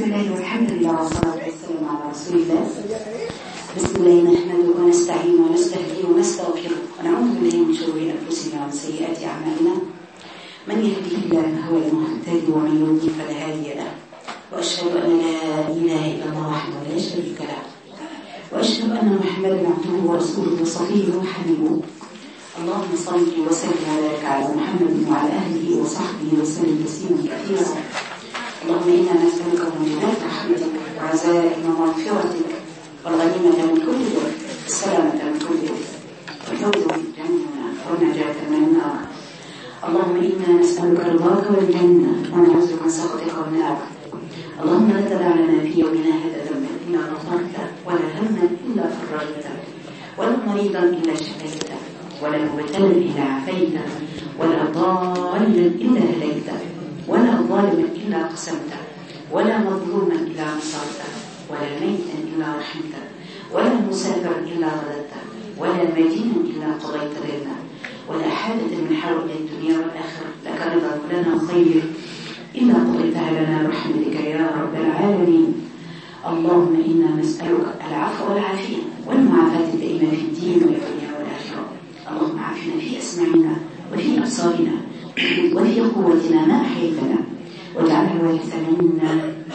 الله والحمد لله والصلاة والسلام على رسول الله. بسم الله نحمده ونستعين ونستهديه ونستغفره ونعوذ بالله من شرور أنفسنا ومن سيئات أعمالنا. من يهده الله فهو المهتدي ومن يضلل فلا هادي له. وأشهد أن لا إله إلا الله وحده لا شريك له. وأشهد أن محمدا عبده ورسوله وصفيه وحبيبه. اللهم صل وسلم وبارك على محمد وعلى أهله وصحبه وسلم تسليما كثيرا. اللهم إنا نسألك موجبات رحمتك وعزائم مغفرتك والغنيمة من كل ذنب السلامة من كل إثم والفوز بالجنة والنجاة من النار. اللهم إنا نسألك رضاك والجنة ونعوذ بك من سخطك والنار. اللهم لا تدع لنا في يومنا هذا ذنبا إلا غفرته ولا هما إلا فرجته ولا مريضا إلا شفيته ولا مبتلا إلا عافيته ولا ضالا إلا هديته ولا ظالما إلا قسمته ولا مظلوما إلا نصرته ولا ميتا إلا رحمته ولا مسافرا إلا رددته ولا مدينا إلا قضيت لنا ولا حاجة من حول الدنيا والآخرة لك رضا لنا خير إلا قضيتها لنا برحمتك يا رب العالمين. اللهم إنا نسألك العفو والعافية والمعافاة الدائمة في الدين والدنيا والآخرة. اللهم عافنا في أسماعنا وفي أبصارنا وفي قوتنا ما أحييتنا واجعلها الوارث منا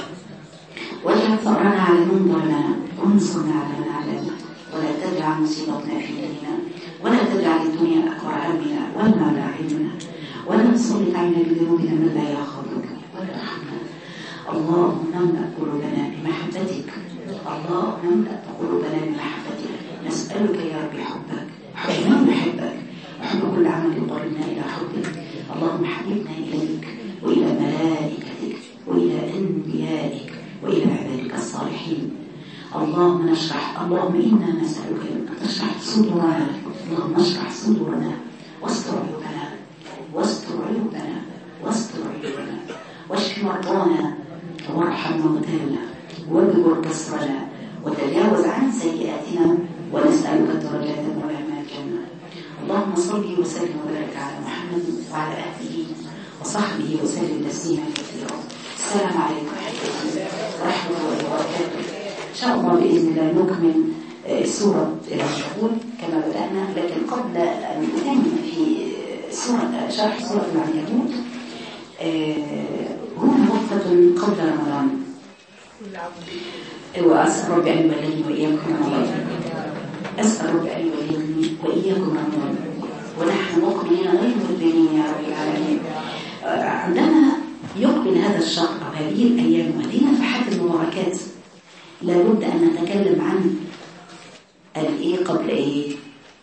واجعل ثأرنا على من ظلمنا وانصرنا على من عادانا ولا تجعل مصيبتنا في ديننا ولا تجعل الدنيا أكبر همنا ولا مبلغ علمنا ولا تسلط علينا بذنوبنا من لا يخافك ولا ترحمنا. اللهم املأ قلوبنا بمحبتك. اللهم املأ قلوبنا بمحبتك. نسألك يا رب حبك حب من يحبك وحب كل عمل يقربنا إلى حبك. اللهم حببنا إليك وإلى ملائكتك وإلى أنبيائك وإلى عبادك الصالحين. اللهم إنا نسألك أن تشرح صدورنا. اللهم اشرح صدورنا واستر عيوبنا واستر عيوبنا واستر عيوبنا واشف مرضانا وارحم موتانا واجبر كسرنا وتجاوز عن سيئاتنا ونسألك الدرجات العلى من الجنة. اللهم صل وسلم وبارك على محمد وعلى آله وصحبه وسلم تسليما كثيرا. السلام عليكم ورحمة الله وبركاته. إن شاء الله بإذن الله نكمل سورة العنكبوت كما بدأنا، لكن قبل أن نكمل في شرح سورة العنكبوت هنا وقفة قبل رمضان. وأسأل رب أن يبلغني وإياكم رمضان. أسأل رب أن يبلغني وإياكم رمضان ونحن مقبلين غير مدبرين يا رب العالمين. عندما يقبل هذا الشهر أو هذه الأيام وهذه النفحات المباركات لابد أن نتكلم عن الإيه قبل إيه؟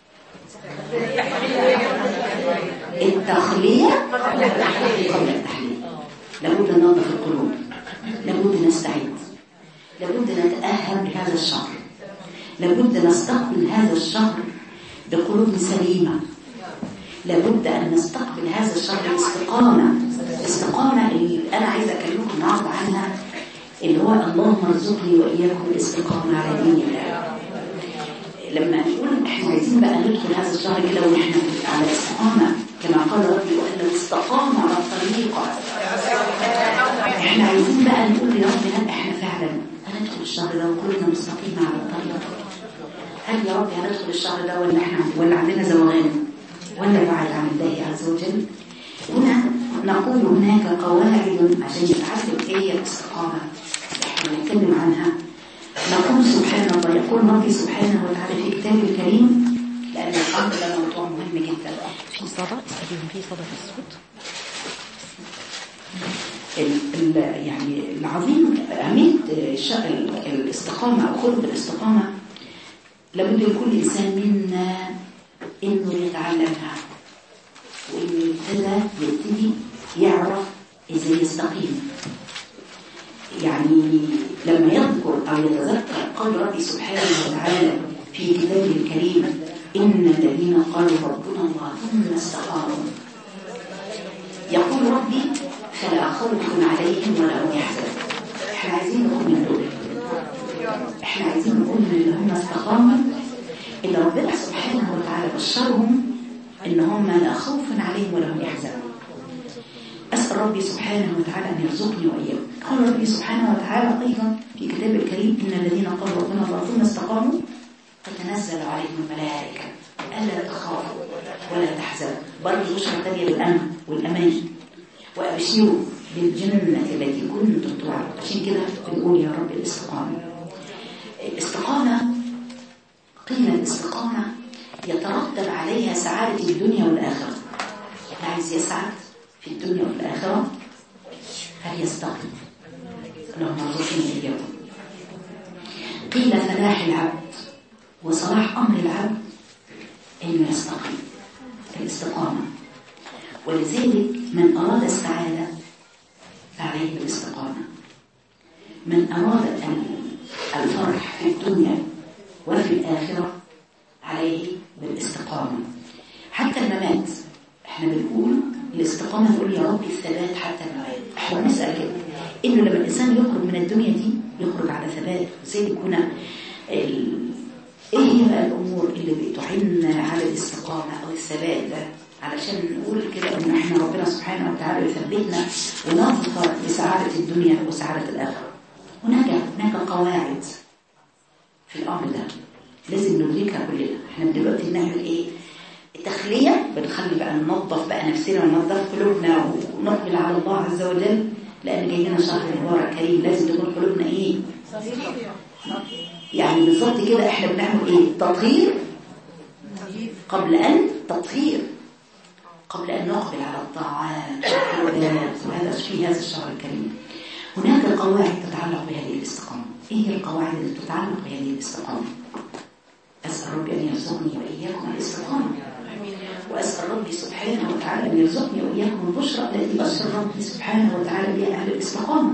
التخلية قبل التحليل. لابد أن ننظف القلوب، لابد نستعد، لابد نتأهل لهذا الشهر، لابد نستقبل هذا الشهر بقلوب سليمة، لابد أن نستقبل هذا الشهر الاستقامة اللي أنا عايزة أكلمكم النهارده عنها، اللي هو اللهم ارزقني وإياكم الاستقامة على دين الله. لما نقول احنا عايزين بقى ندخل هذا الشهر كده ونحن على استقامة كما قال ربي وأن استقاموا على الطريقة. احنا عايزين بقى نقول لربنا احنا فعلا هندخل الشهر ده وكلنا مستقيمة على الطريقة. هل يا رب هندخل الشهر ده ولا عندنا زوغان ولا بعد عن الله عز وجل؟ هنا نقول هناك قواعد عشان نتعرف ايه الاستقامة احنا نتكلم عنها. نقول سبحان الله، يقول ربي سبحانه وتعالى في كتابه الكريم، لأن الأمر ده موضوع مهم جدا. في صدى استخدم فيه صدى في الصوت. يعني العظيم أهمية الاستقامة أو خلق الاستقامة لابد لكل إنسان منا إنه يتعلمها وإنه يبتدي يعرف إزاي يستقيم. يعني لما يذكر أو يتذكر قول ربي سبحانه وتعالى في كتابه الكريم إن الذين قالوا ربنا الله ثم استقاموا يقول ربي فلا خوف عليهم ولا هم يحزنون. احنا عايزين نقول من دول، احنا عايزين نقول من اللي هم استقاموا إن ربنا سبحانه وتعالى بشرهم إن هم لا خوف عليهم ولا هم يحزنون. أسأل ربي سبحانه وتعالى أن يرزقني وإياكم. قال قال ربي سبحانه وتعالى أيضا في كتاب الكريم إن الذين قالوا ربنا الله ثم استقاموا تتنزل عليهم الملائكة ألا تخافوا ولا تحزنوا، برضه بشرى تانية بالأمن والأمان، وأبشروا بالجنة التي كنتم توعدون. عشان كده بنقول يا رب الاستقامة. الاستقامة قيل الاستقامة يترتب عليها سعادة الدنيا والآخرة. اللي عايز يسعد في الدنيا والآخرة فليستقم. اللهم ارزقنا إياكم. قيل فلاح العبد وصلاح أمر العبد أن يستقيم، الاستقامة. ولذلك من أراد السعادة فعليه بالاستقامة، من أراد الفرح في الدنيا وفي الآخرة عليه بالاستقامة. حتى الممات احنا بنقول الاستقامة، نقول يا رب الثبات حتى الممات. احنا بنسأل كده إنه لما الإنسان يخرج من الدنيا دي يخرج على ثبات. زي يكون ايه هي الامور اللي بتعين على الاستقامه او الثبات ده، علشان نقول كده ان احنا ربنا سبحانه وتعالى يثبتنا ونظفر بسعاده الدنيا وسعاده الاخره. هناك قواعد في الامر ده لازم ندركها كلنا. احنا دلوقتي بنعمل ايه؟ التخليه، بنخلي بقى ننظف بقى نفسنا وننظف قلوبنا ونقبل على الله عز وجل، لان جاي لنا شهر مبارك كريم، لازم تكون قلوبنا ايه؟ يعني بالظبط كده احنا بنعمل ايه؟ تطهير قبل ان نقبل على الطاعات والعبادات، وهذا في هذا الشهر الكريم. هناك قواعد تتعلق بهذه الاستقامه. ايه هي القواعد اللي تتعلق بهذه الاستقامه؟ اسال ربي ان يرزقني واياكم الاستقامه، واسال ربي سبحانه وتعالى ان يرزقني واياكم البشرى التي بشر ربي سبحانه وتعالى بها اهل الاستقامه.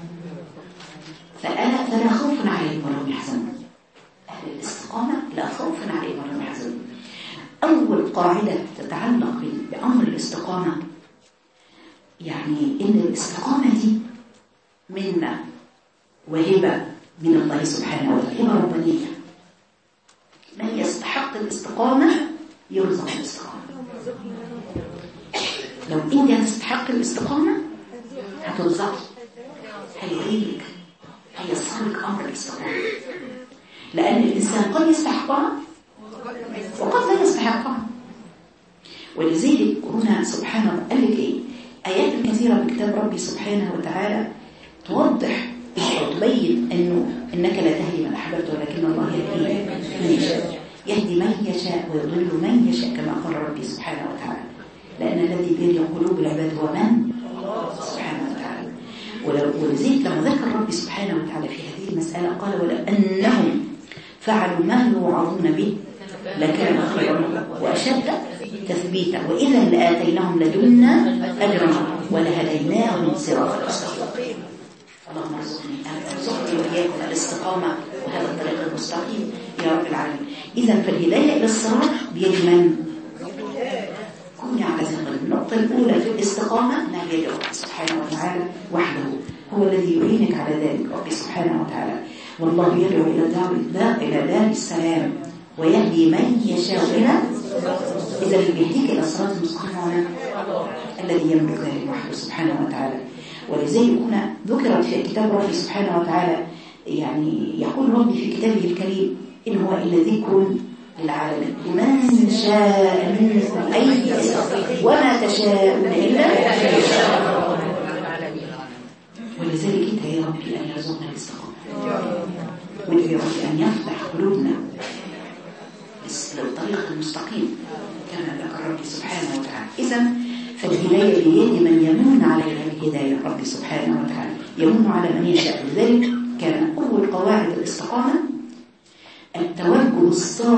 فلا خوف عليهم ولا هم يحزنون. أهل الاستقامة لا خوف عليهم ولا هم يحزنون. أول قاعدة تتعلق بأمر الاستقامة، يعني إن الاستقامة دي منا وهبة من الله سبحانه وتعالى، هبة ربانية. من يستحق الاستقامة يرزق الاستقامة. لو أنت هتستحق الاستقامة هترزق، هيعينك، هيصلك أمر الاستقامة. لأن الإنسان قد يستحقها وقد لا يستحقها. ولذلك هنا سبحانه قال لك إيه؟ آيات كثيرة من كتاب ربي سبحانه وتعالى توضح وتبين إنك لا تهدي من أحببت ولكن الله يهدي من يشاء، يهدي من يشاء ويضل من يشاء كما قال ربي سبحانه وتعالى. لأن الذي بيد قلوب العباد هو من؟ سبحانه وتعالى. ولذلك لما ذكر ربي سبحانه وتعالى في هذه المسألة قال ولو أنهم فعلوا ما يوعظون به لكان خيرا وأشد تثبيتا وإذا لآتيناهم لدنا أجرا ولهديناهم صراطا مستقيما. اللهم ارزقني وإياكم الاستقامة وهذا الطريق المستقيم يا رب العالمين. إذا فالهداية إلى الصراط بيد من؟ كوني على ذكر. النقطة الأولى في الاستقامة أنها بيد ربي سبحانه وتعالى وحده، هو الذي يعينك على ذلك ربي سبحانه وتعالى. والله يدعو إلى دار السلام ويهدي من يشاء إذا اللي بيهديك إلى الصراط المستقيم الذي يملك ذلك وحده سبحانه وتعالى. ولذلك هنا ذكرت في كتاب ربي سبحانه وتعالى، يعني يقول ربي في كتابه الكريم إن هو إلا ذكر للعالمين من شاء منكم أن يستقيم وما تشاءون إلا ولذلك انت يا ربي أن يرزقنا الاستقامة، وانت يا ربي أن يفتح قلوبنا للطريق المستقيم كما ذكر ربي سبحانه وتعالى. إذن فالهداية بيد من يمن عليها بالهداية ربي سبحانه وتعالى، يمن على من يشاء. لذلك كان أول قواعد الاستقامة التوجه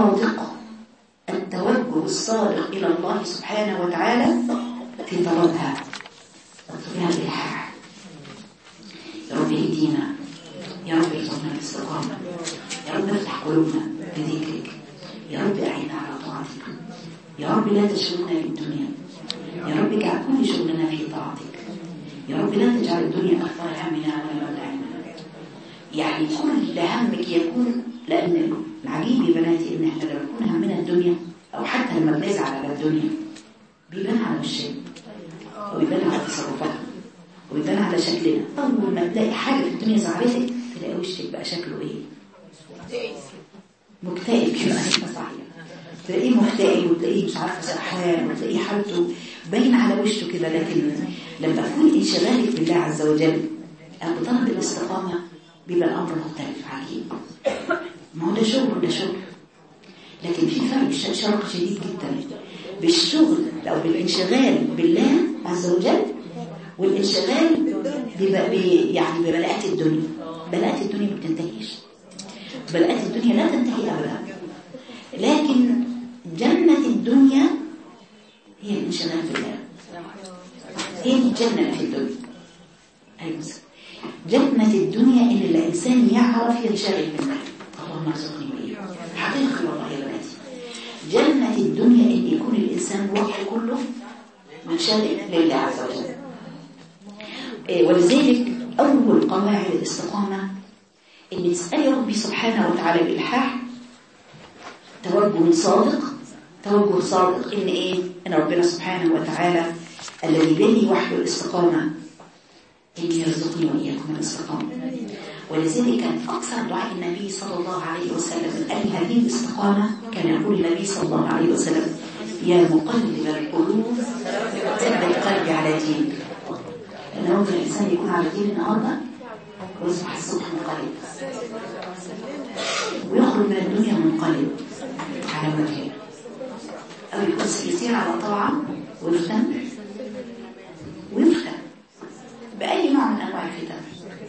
الصادق إلى الله سبحانه وتعالى في طلبها وطلبها بالحاح. يا رب اهدينا، يا رب ارزقنا الاستقامة، يا رب افتح قلوبنا بذكرك، يا رب أعنا على طاعتك، يا رب لا تشغلنا بالدنيا، يا رب اجعل كل شغلنا في طاعتك، يا رب لا تجعل الدنيا أكثر همنا ولا مبلغ علمنا. يعني كل همك يكون، لأن العجيب يا بناتي إن احنا لما نكون همنا الدنيا أو حتى لما بنزعل على الدنيا بيبان على الشيء ويبان على تصرفاتنا ويبان على شكلنا. أول ما تلاقي حاجة في الدنيا زعلتك تلاقي وشك بقى شكله إيه؟ مكتئب كده. صحيح، تلاقيه مكتئب وتلاقيه مش عارفة سرحان وتلاقيه حالته باين على وشه كده. لكن لما أكون انشغالك بالله عز وجل أو بطلب الاستقامة بيبقى الأمر مختلف عجيب. ما هو ده شغل وده شغل، لكن في فرق شرق شديد جدا بالشغل أو بالانشغال بالله عز وجل والانشغال يعني ببلاءات الدنيا. بلاءات الدنيا ما بتنتهيش، بلاءات الدنيا لا تنتهي أبدا، لكن جنة الدنيا هي الانشغال بالله. هي الجنة في الدنيا. أيوة، جنة الدنيا إن الإنسان يعرف ينشغل بالله. اللهم ارزقني وإياكم. حقيقة والله يا بناتي، جنة الدنيا إن يكون الإنسان وقته كله منشغل لله عز وجل. ولذلك أول قواعد الاستقامة إن تسألي ربي سبحانه وتعالى بإلحاح، توجه صادق، توجه صادق إن إيه؟ إن ربنا سبحانه وتعالى الذي بيده وحده الاستقامة، إن يرزقني وإياكم الاستقامة. ولذلك كان أكثر دعاء النبي صلى الله عليه وسلم قال هذه الاستقامة، كان يقول النبي صلى الله عليه وسلم يا مقلب القلوب ثبت قلبي على دينك. لأن ممكن الإنسان يكون على دين النهارده ويصبح الصبح منقلب ويخرج من الدنيا منقلب على وجهه، أو يكون يسير على طاعة ويفتن بأي نوع من أنواع الفتن.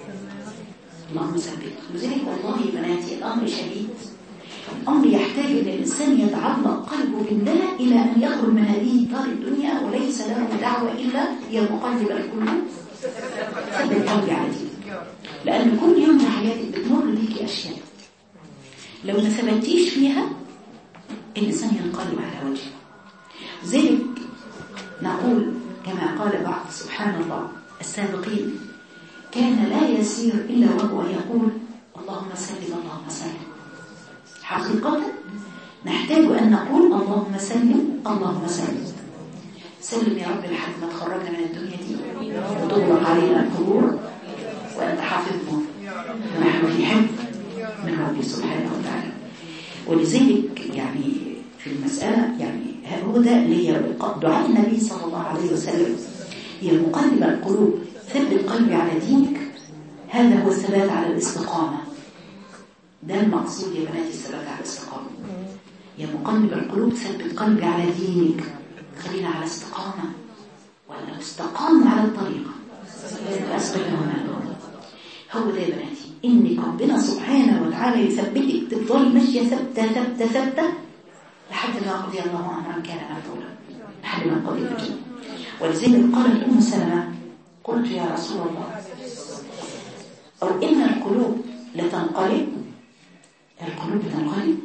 اللهم ثبت. لذلك والله يا بناتي الأمر شديد، الأمر يحتاج أن الإنسان يتعلق قلبه بالله إلى أن يخرج من هذه دار الدنيا وليس له دعوة إلا يا مقلب القلوب ثبت قلبي على دينك. لأن كل يوم في حياتك بتمر بيكي أشياء لو ما ثبتيش فيها الإنسان ينقلب على وجهه. ذلك نقول كما قال بعض سبحان الله السابقين كان لا يسير إلا وهو يقول اللهم سلم اللهم سلم. حقيقة نحتاج أن نقول اللهم سلم اللهم سلم. سلم يا رب لحد ما تخرجنا من الدنيا دي وتغلق علينا القبور وأنت حافظنا ونحن في حفظ من ربي سبحانه وتعالى. ولذلك يعني في المسألة يعني هو ده اللي هي دعاء النبي صلى الله عليه وسلم هي مقلب القلوب ثبت قلبي على دينك. هذا هو الثبات على الاستقامة. ده المقصود يا بناتي، الثبات على الاستقامة. يا مقلب القلوب ثبت قلبي على دينك. خلينا على استقامة، وأنا استقام على الطريقة أسبقنا ونالهم. هو ده يا بناتي إن ربنا سبحانه وتعالى يثبتك تفضلي ماشية ثبتة ثبتة ثبتة لحد ما قضي الله أمرا كان مفعولا، لحد ما قضي الأجل. ولذلك قالت أم سلمة قلت يا رسول الله أو إن القلوب لتنقلب؟ القلوب تنقلب؟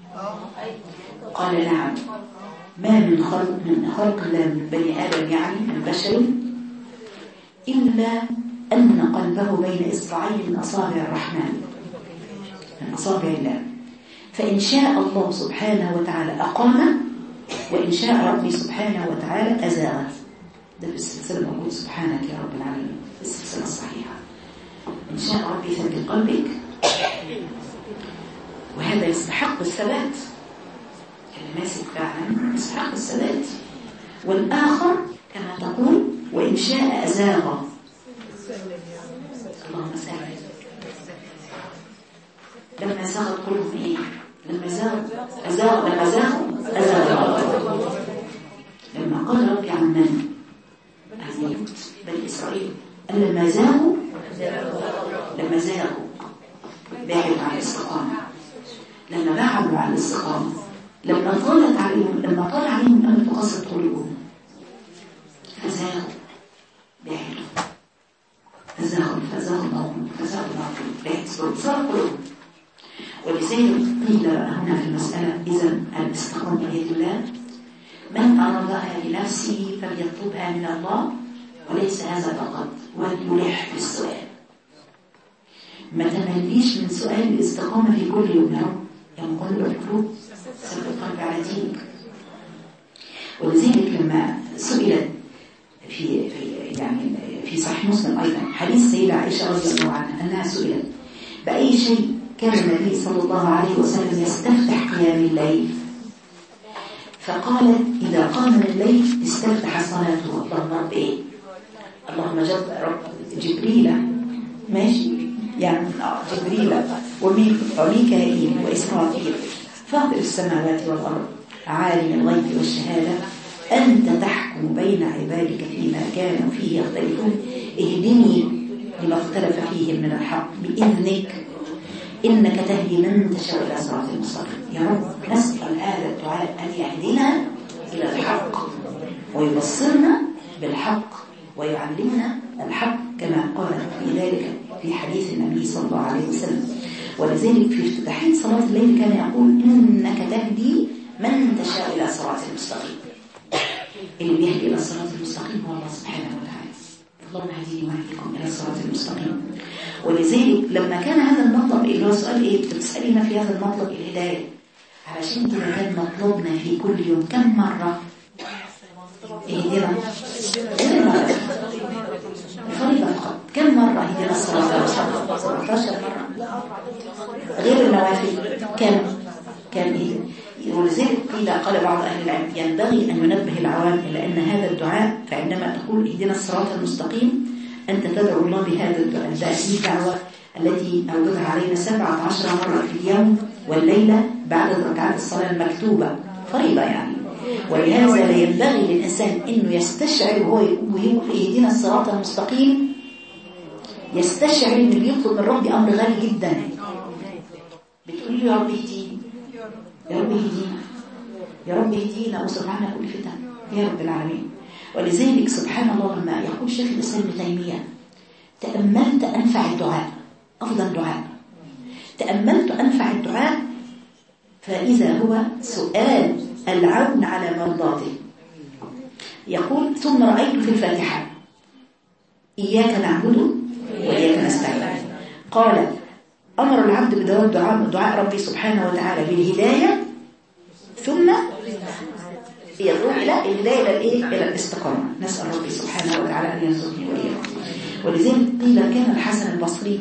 قال نعم، ما من خلق الله من بني آدم يعني من بشر إلا أن قلبه بين إصبعين من أصابع الرحمن، من أصابع الله، فإن شاء الله سبحانه وتعالى أقام، وإن شاء ربي سبحانه وتعالى أزاغ. ده في السلسلة موجود سبحانك يا رب العالمين في السلسلة الصحيحة. إن شاء ربي ثبت قلبك، وهذا يستحق الثبات. اللي ماسك فعلا يستحق الثبات. والآخر كما تقول وإن شاء أزاغ. اللهم سلم. لما زاغت قلوبهم إيه؟ لما زاغوا لما قال ربي عن من؟ عن بني إسرائيل لما زاغوا بعدوا عن الاستقامة، لما بعدوا عن الاستقامة، لما طال عليهم أن تقصد قلوبهم فزاغوا بعدوا فزاغوا بعدوا صار قلوبهم. ولذلك قيل هنا في المسألة إذا الاستقامة بيد الله، من أرادها لنفسه فليطلبها من الله، وليس هذا فقط، وليلح في السؤال. ما تمليش من سؤال الاستقامة في كل يوم يا رب يا مقلب القلوب ثبت قلبي على دينك. ولذلك لما سئلت في صحيح صحيح مسلم أيضا حديث سيدة عائشة رضي الله عنها أنها سئلت بأي شيء كان النبي صلى الله عليه وسلم يستفتح قيام الليل، فقالت إذا قام الليل استفتح صلاته. اللهم رب إيه؟ اللهم رب جبريل، ماشي يعني جبريل وميكائيل وإسرافيل فاطر السماوات والأرض عالم الغيب والشهادة أنت تحكم بين عبادك فيما كانوا فيه يختلفون اهدني لما اختلف فيه من الحق بإذنك إنك تهدي من تشاء إلى صراط المستقيم. يا رب نسأل هذا الدعاء أن يهدنا إلى الحق ويبصرنا بالحق ويعلمنا الحق كما قال في ذلك في حديث النبي صلى الله عليه وسلم. ولذلك في افتتاحية صلاة الليل كان يقول إنك تهدي من تشاء إلى صراط المستقيم. اللي بيهدي إلى الصراط المستقيم هو الله سبحانه وتعالى. اللهم اهدني واهدكم إلى الصراط المستقيم. ولذلك لما كان هذا المطلب اللي هو سؤال إيه بتسألي ما في هذا المطلب الهداية، علشان كده كان مطلوبنا في كل يوم كم مرة اهدنا الفريضة فقط. كم مرة اهدنا الصراط المستقيم؟ 17 مرة غير النوافل. كان إيه؟ ولذلك قيل قال بعض أهل العلم ينبغي أن ينبه العوام إلى أن هذا الدعاء فعندما تقول اهدنا الصراط المستقيم أنت تدعو الله بهذا الدعاء. هذه الدعوة التي أوردها علينا 17 مرة في اليوم والليلة بعد ركعات الصلاة المكتوبة فريضة يعني. ولهذا لا ينبغي للإنسان أنه يستشعر وهو يقول اهدنا الصراط المستقيم يستشعر أنه بيطلب من ربي أمر غالي جدا. بتقول له يا رب اهديني، يا رب اهدينا، يا رب اهدينا واصرف عنا كل فتن يا رب العالمين. ولذلك سبحان الله لما يقول شيخ الإسلام ابن تيمية تأملت أنفع الدعاء، أفضل دعاء تأملت أنفع الدعاء فإذا هو سؤال العون على مرضاته. يقول ثم رأيت في الفاتحة إياك نعبد وإياك نستعين. قال أمر العبد بدوام دعاء ربي سبحانه وتعالى بالهداية ثم يدعو إلى الهداية إلى الاستقامة. نسأل ربي سبحانه وتعالى أن يرزقني وإياكم. ولذلك قيل كان الحسن البصري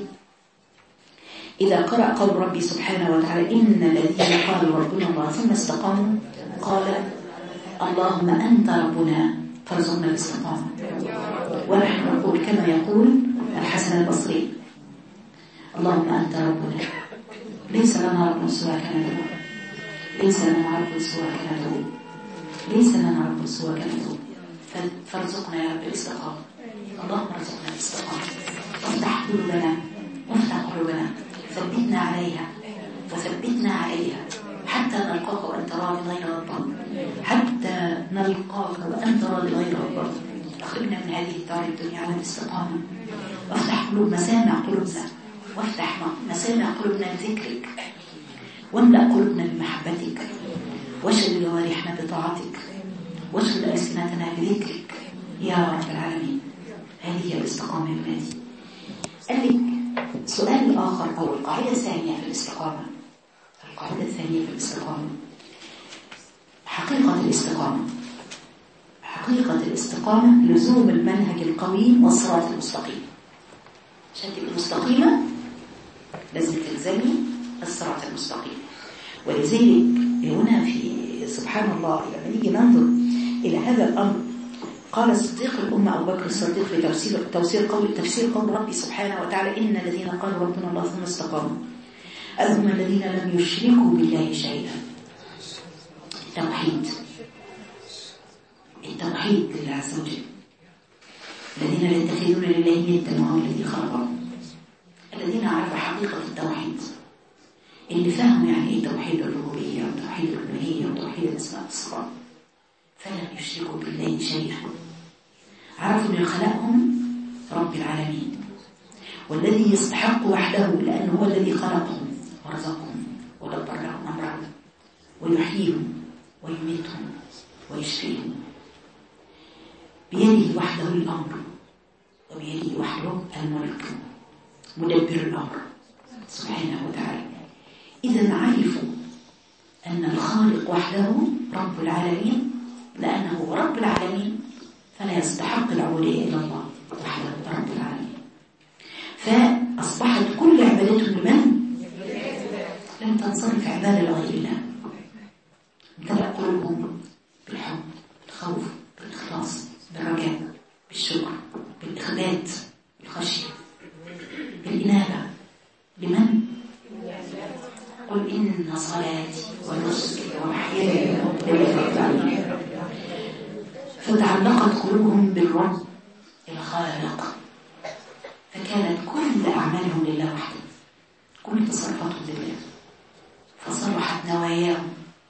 إذا قرأ قول ربي سبحانه وتعالى إن الذين قالوا ربنا الله ثم استقاموا قال اللهم أنت ربنا فارزقنا الاستقامة. ونحن نقول كما يقول الحسن البصري اللهم أنت ربنا ليس لنا رب سواك ندعو، ليس لنا رب سواك ندعو، ليس لنا رب سواك ندعو فارزقنا يا رب الاستقامة. اللهم ارزقنا الاستقامة وافتح قلوبنا وافتح قلوبنا ثبتنا عليها وثبتنا عليها حتى نلقاك وأنت راضي غير غضبان، حتى نلقاك وأنت راضي غير غضبان. أخرجنا من هذه الدار الدنيا على الاستقامة وافتح قلوب مسامع قلوبنا وافتح مسامع قلوبنا لذكرك واملأ قلوبنا بمحبتك واشغل جوارحنا بطاعتك واشغل ألسنتنا بذكرك يا رب العالمين. هذه هي الاستقامة يا بناتي. قال لك سؤال آخر أو القاعدة الثانية في الاستقامة. القاعدة الثانية في الاستقامة حقيقة الاستقامة. حقيقة الاستقامة لزوم المنهج القويم والصراط المستقيم. عشان تبقى مستقيمة لازم تلزمي الصراط المستقيم. ولذلك هنا في سبحان الله لما نيجي ننظر إلى هذا الأمر قال صديق الأمة أبو بكر الصديق في تفسير قول ربي سبحانه وتعالى إن الذين قالوا ربنا الله ثم استقاموا هم الذين لم يشركوا بالله شيئا. التوحيد لله عز وجل. الذين لا يتخذون لله ندا وهو الذي خلقهم. الذين عرفوا حقيقة التوحيد اللي فهموا يعني ايه توحيد الربوبية وتوحيد الألوهية وتوحيد الأسماء والصفات فلم يشركوا بالله شيئا. عرفوا أن خلقهم رب العالمين والذي يستحق وحده لأنه هو الذي خلقهم ورزقهم ودبر لهم أمرهم ويحييهم ويميتهم ويشفيهم. بيده وحده الأمر وبيده وحده الملك مدبر الأمر سبحانه وتعالى. إذا عرفوا أن الخالق وحده رب العالمين لأنه رب العالمين فلا يستحق العبودية إلا الله وحده رب العالمين. فأصبحت كل عبادتهم لمن؟ لم تنصرف عبادة لغير الله. امتلأ قلوبهم بالحب، بالخوف، بالإخلاص، بالرجاء، بالشكر، بالإخبات، بالخشية، بالإنابة. لمن؟ قل إن صلاتي ونسكي ومحياي لله رب العالمين. فتعلقت قلوبهم بالرب الخالق، فكانت كل أعمالهم لله وحده، كل تصرفاتهم لله، فصلحت نواياهم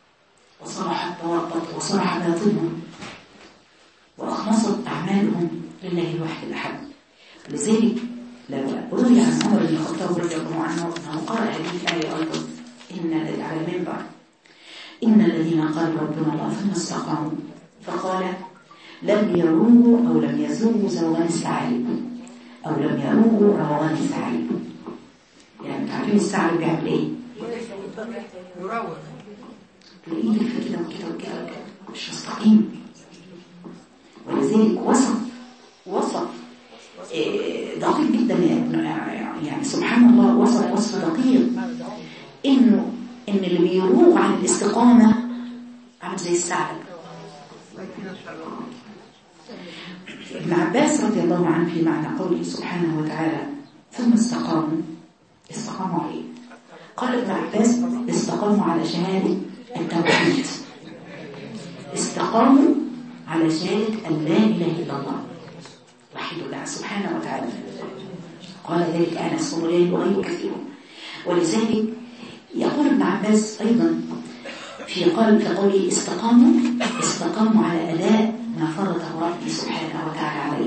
وصلح باطنهم، وأخلصت أعمالهم لله الواحد الأحد. لذلك لما روي عن عمر بن الخطاب رضي الله عنه أنه قرأ هذه الآية أيضا على المنبر: إن الذين قالوا ربنا الله ثم استقاموا فقال لم يروغوا أو لم يذوقوا زوغان الثعالب أو لم يروغوا روغان الثعالب. يعني تعرفين الثعلب بيعمل إيه؟ يروغ، تلاقيه يلف كده وكده وكده، مش مستقيم. ولذلك وصف دقيق جدا، يعني سبحان الله، وصف دقيق إن اللي بيروغ عن الاستقامة عامل زي الثعلب. ابن عباس رضي الله عنه في معنى قوله سبحانه وتعالى ثم استقاموا عليه، قال ابن عباس استقاموا على شهادة التوحيد، استقاموا على شهادة أن لا إله إلا الله وحيد الله سبحانه وتعالى. قال ذلك أنس وغيره كثير. ولذلك يقول ابن عباس أيضا في قوله استقاموا على أداء ما فرضه ربي سبحانه وتعالى عليه.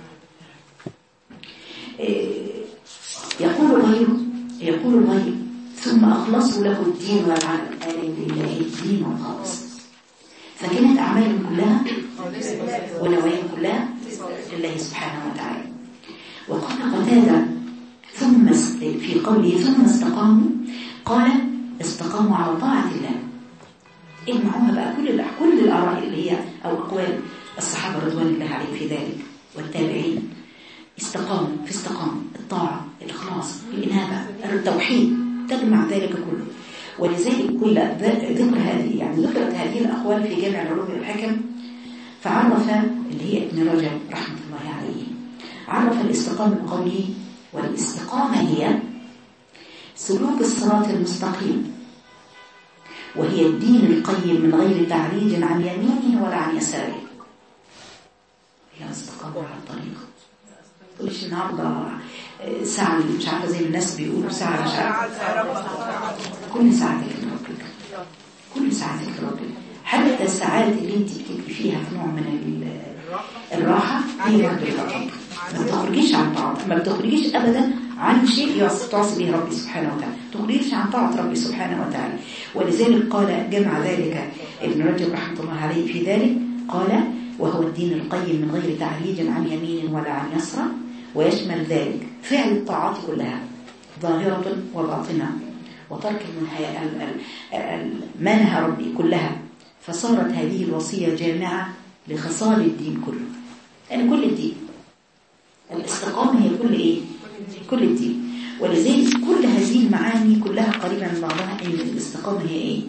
يقول غيره ثم أخلصوا له الدين والعمل، لله الدين الخالص. فكانت أعمالهم كلها ونواياهم كلها لله سبحانه وتعالى. وقال قتادة في قوله ثم استقاموا، قال استقاموا على طاعة الله. اجمعوها بقى كل الآراء اللي هي أو أقوال الصحابة رضوان الله عليهم في ذلك والتابعين. استقاموا في الطاعة، الإخلاص، الإنابة، التوحيد، تجمع ذلك كله. ولذلك ذكرت هذه الأقوال في جامع العلوم والحكم. فعرف اللي هي ابن رجب رحمة الله عليه، عرف الاستقامة بقوله والاستقامة هي سلوك الصراط المستقيم، وهي الدين القيم من غير تعريج عن يمينه ولا عن يساره. هي استقامة على الطريق. تقولش النهارده ساعة مش عارفة زي الناس بيقولوا ساعة مش عارفة. كل ساعتك لربك، كل ساعتك لربك. حتى الساعات اللي انت بتبقي فيها في نوع من الراحة هي رب الرحمة. ما بتخرجيش عن طاعة، ما بتخرجيش أبدا عن شيء تعصي به ربي سبحانه وتعالى، تخرجيش عن طاعة ربي سبحانه وتعالى. ولذلك قال جمع ذلك ابن رجب رحمة الله عليه في ذلك، قال وهو الدين القيم من غير تعريج عن يمين ولا عن يسرى، ويشمل ذلك فعل الطاعات كلها ظاهرة وباطنة، وترك ما نهى ربي كلها. فصارت هذه الوصية جامعة لخصال الدين كله، يعني كل الدين. الاستقامة هي كل إيه؟ كل الدين. ولذلك كل هذه المعاني كلها قريبة من بعضها، إن الاستقامة هي إيه؟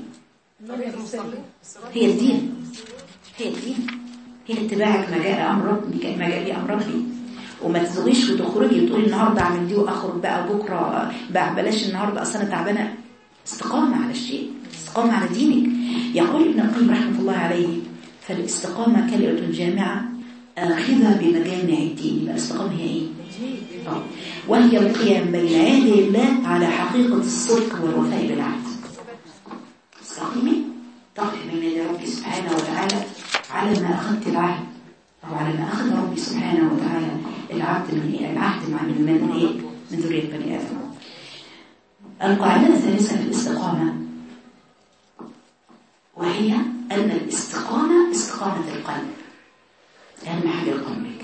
هي الدين، هي الدين، هي اتباعك ما جاء لي أمر ربي. وما تزغيش وتخرجي وتقولي النهارده اعمل دي واخرج بقى بكره بقى، بلاش النهارده اصل انا تعبانه. استقامه على الشيء، استقامه على دينك. يقول ابن القيم رحمه الله عليه فالاستقامه كلمه جامعه اخذه بمجامع الدين. الاستقامه هي ايه؟ وهي القيام بين يدي الله على حقيقه الصدق والوفاء بالعهد. استقيمي تقف بين يدي ربي سبحانه وتعالى على ما اخذت العهد، أو على ما أخذ ربي سبحانه وتعالى العهد من ذرية بني آدم. القاعدة الثالثة في الاستقامة، وهي أن الاستقامة استقامة القلب. أهم حاجة قلبك،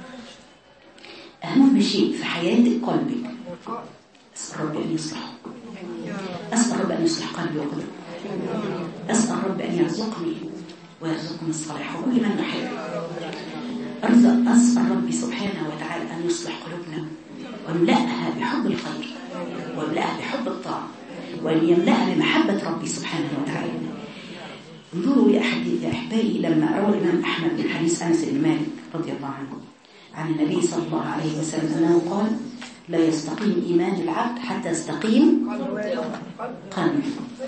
أهم شيء في حياتك قلبك. أسأل رب أن يصلح، أسأل رب أن يصلح قلبي وقلبي، أسأل رب أن يرزقني ويرزقني الصالح وكل من نحب. أسأل ربي سبحانه وتعالى أن يصلح قلوبنا ويملأها بحب الخير ويملأها بحب الطاعة ويملأها بمحبة ربي سبحانه وتعالى. انظروا يا أحبائي لما روى الإمام أحمد من حديث أنس بن مالك رضي الله عنه عن النبي صلى الله عليه وسلم أنه قال: لا يستقيم إيمان العبد حتى يستقيم قلبه.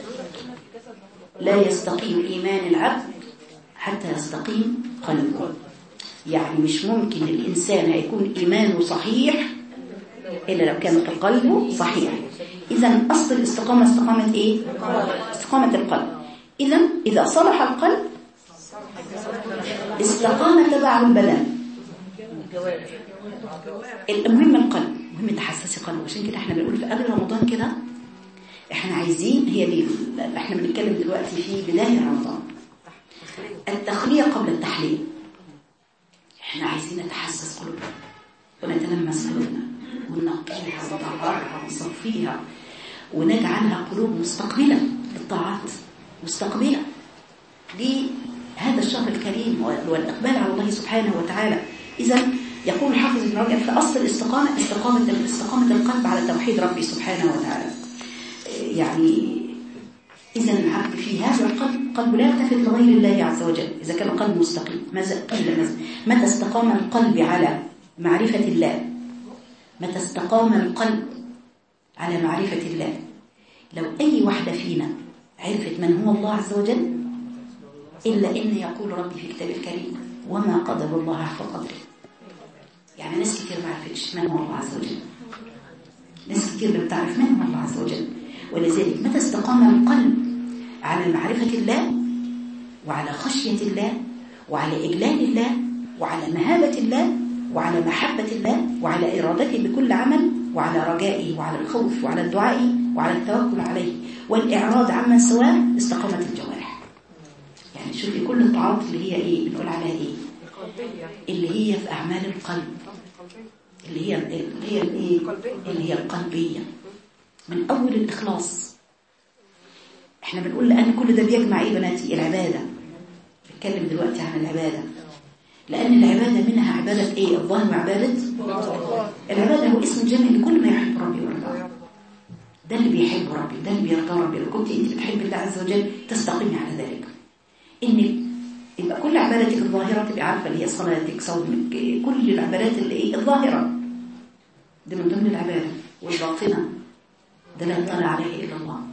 لا يستقيم إيمان العبد حتى يستقيم قلبه. يعني مش ممكن الإنسان هيكون إيمانه صحيح إلا لو كان قلبه صحيح. إذن أصل الاستقامة استقامة إيه؟ استقامة القلب. إذا صلح القلب استقام تبع البدن. المهم القلب، مهم تحسسي قلبه. عشان كده احنا بنقول في قبل رمضان كده احنا عايزين، هي دي احنا بنتكلم دلوقتي في بداية رمضان، التخلية قبل التحلية. احنا عايزين نتحسس قلوبنا ونتلمس قلوبنا وننقيها ونطهرها ونصفيها ونجعلها قلوب مستقبلة للطاعات، مستقبلة لهذا الشهر الكريم والإقبال على الله سبحانه وتعالى. إذا يقول الحافظ ابن رجب في أصل الاستقامة استقامة القلب على توحيد ربي سبحانه وتعالى. يعني إذا العبد في هذا القلب قلب لا يلتفت لغير الله عز وجل إذا كان القلب مستقيم. متى استقام القلب على معرفة الله، متى استقام القلب على معرفة الله. لو أي واحدة فينا عرفت من هو الله عز وجل إلا إن يقول ربي في كتاب الكريم: وما قدر الله حق قدره. يعني ناس كتير ما عرفتش من هو الله عز وجل، ناس كتير ما بتعرف من هو الله عز وجل. ولذلك متى استقام القلب على معرفة الله وعلى خشية الله وعلى إجلال الله وعلى مهابة الله وعلى محبة الله وعلى إرادته بكل عمل وعلى رجائه وعلى الخوف وعلى الدعاء وعلى التوكل عليه والإعراض عمن سواه، استقامت الجوارح. يعني شوفي كل الطاعات اللي هي إيه بنقول عليها إيه؟ اللي هي في أعمال القلب، اللي هي القلبية، من أول الإخلاص. احنا بنقول لأن كل ده بيجمع إيه بناتي؟ العبادة. بنتكلم دلوقتي عن العبادة، لأن العبادة منها عبادة إيه؟ الظاهر وعبادة العبادة هو اسم جامع لكل ما يحب ربي ويرضاه. ده اللي بيحب ربي، ده اللي بيرضى ربي. لو كنت أنت بتحب الله عز وجل تستقيمي على ذلك، إن يبقى كل عبادتك الظاهرة تبقى عارفة اللي هي صلاتك، صومك، كل العبادات اللي إيه الظاهرة ده من ضمن العبادة. والباطنة ده لا يطلع عليه إلا الله،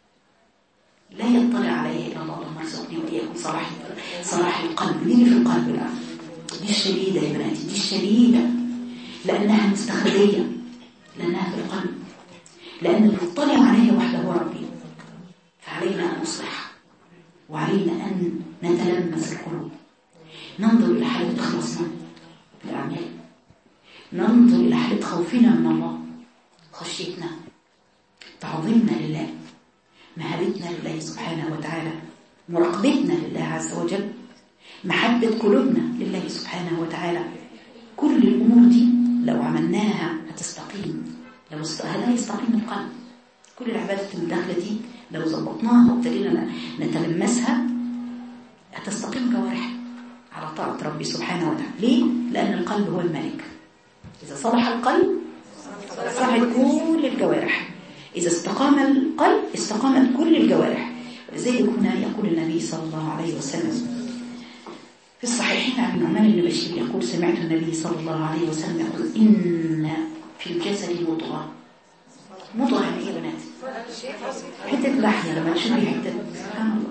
لا يطلع عليه إلا الله. اللهم ارزقني وإياكم صلاح القلب. دي في القلب الآن، دي الشديدة يا بناتي، دي الشديدة، لأنها مستخبية، لأنها في القلب، لأن المطلع عليه وحده هو ربي. فعلينا أن نصلح، وعلينا أن نتلمس القلوب، ننظر إلى حالة إخلاصنا في الأعمال، ننظر إلى حالة خوفنا من الله، خشيتنا، تعظيمنا لله، مهابتنا لله سبحانه وتعالى، مراقبتنا لله عز وجل، محبة قلوبنا لله سبحانه وتعالى. كل الأمور دي لو عملناها هتستقيم، لا يستقيم القلب. كل العبادات المداخلة دي لو ظبطناها وابتدينا نتلمسها هتستقيم جوارح على طاعة ربي سبحانه وتعالى. ليه؟ لأن القلب هو الملك. إذا صلح القلب صلحت كل الجوارح، إذا استقام القلب استقامت كل الجوارح. لذلك هنا يقول النبي صلى الله عليه وسلم في الصحيحين عن النعمان بن بشير يقول: سمعت النبي صلى الله عليه وسلم يقول: إن في الجسد مضغة. مضغة يعني إيه يا بنات؟ حتة لحمة. لما تشوفي حتة، سبحان الله،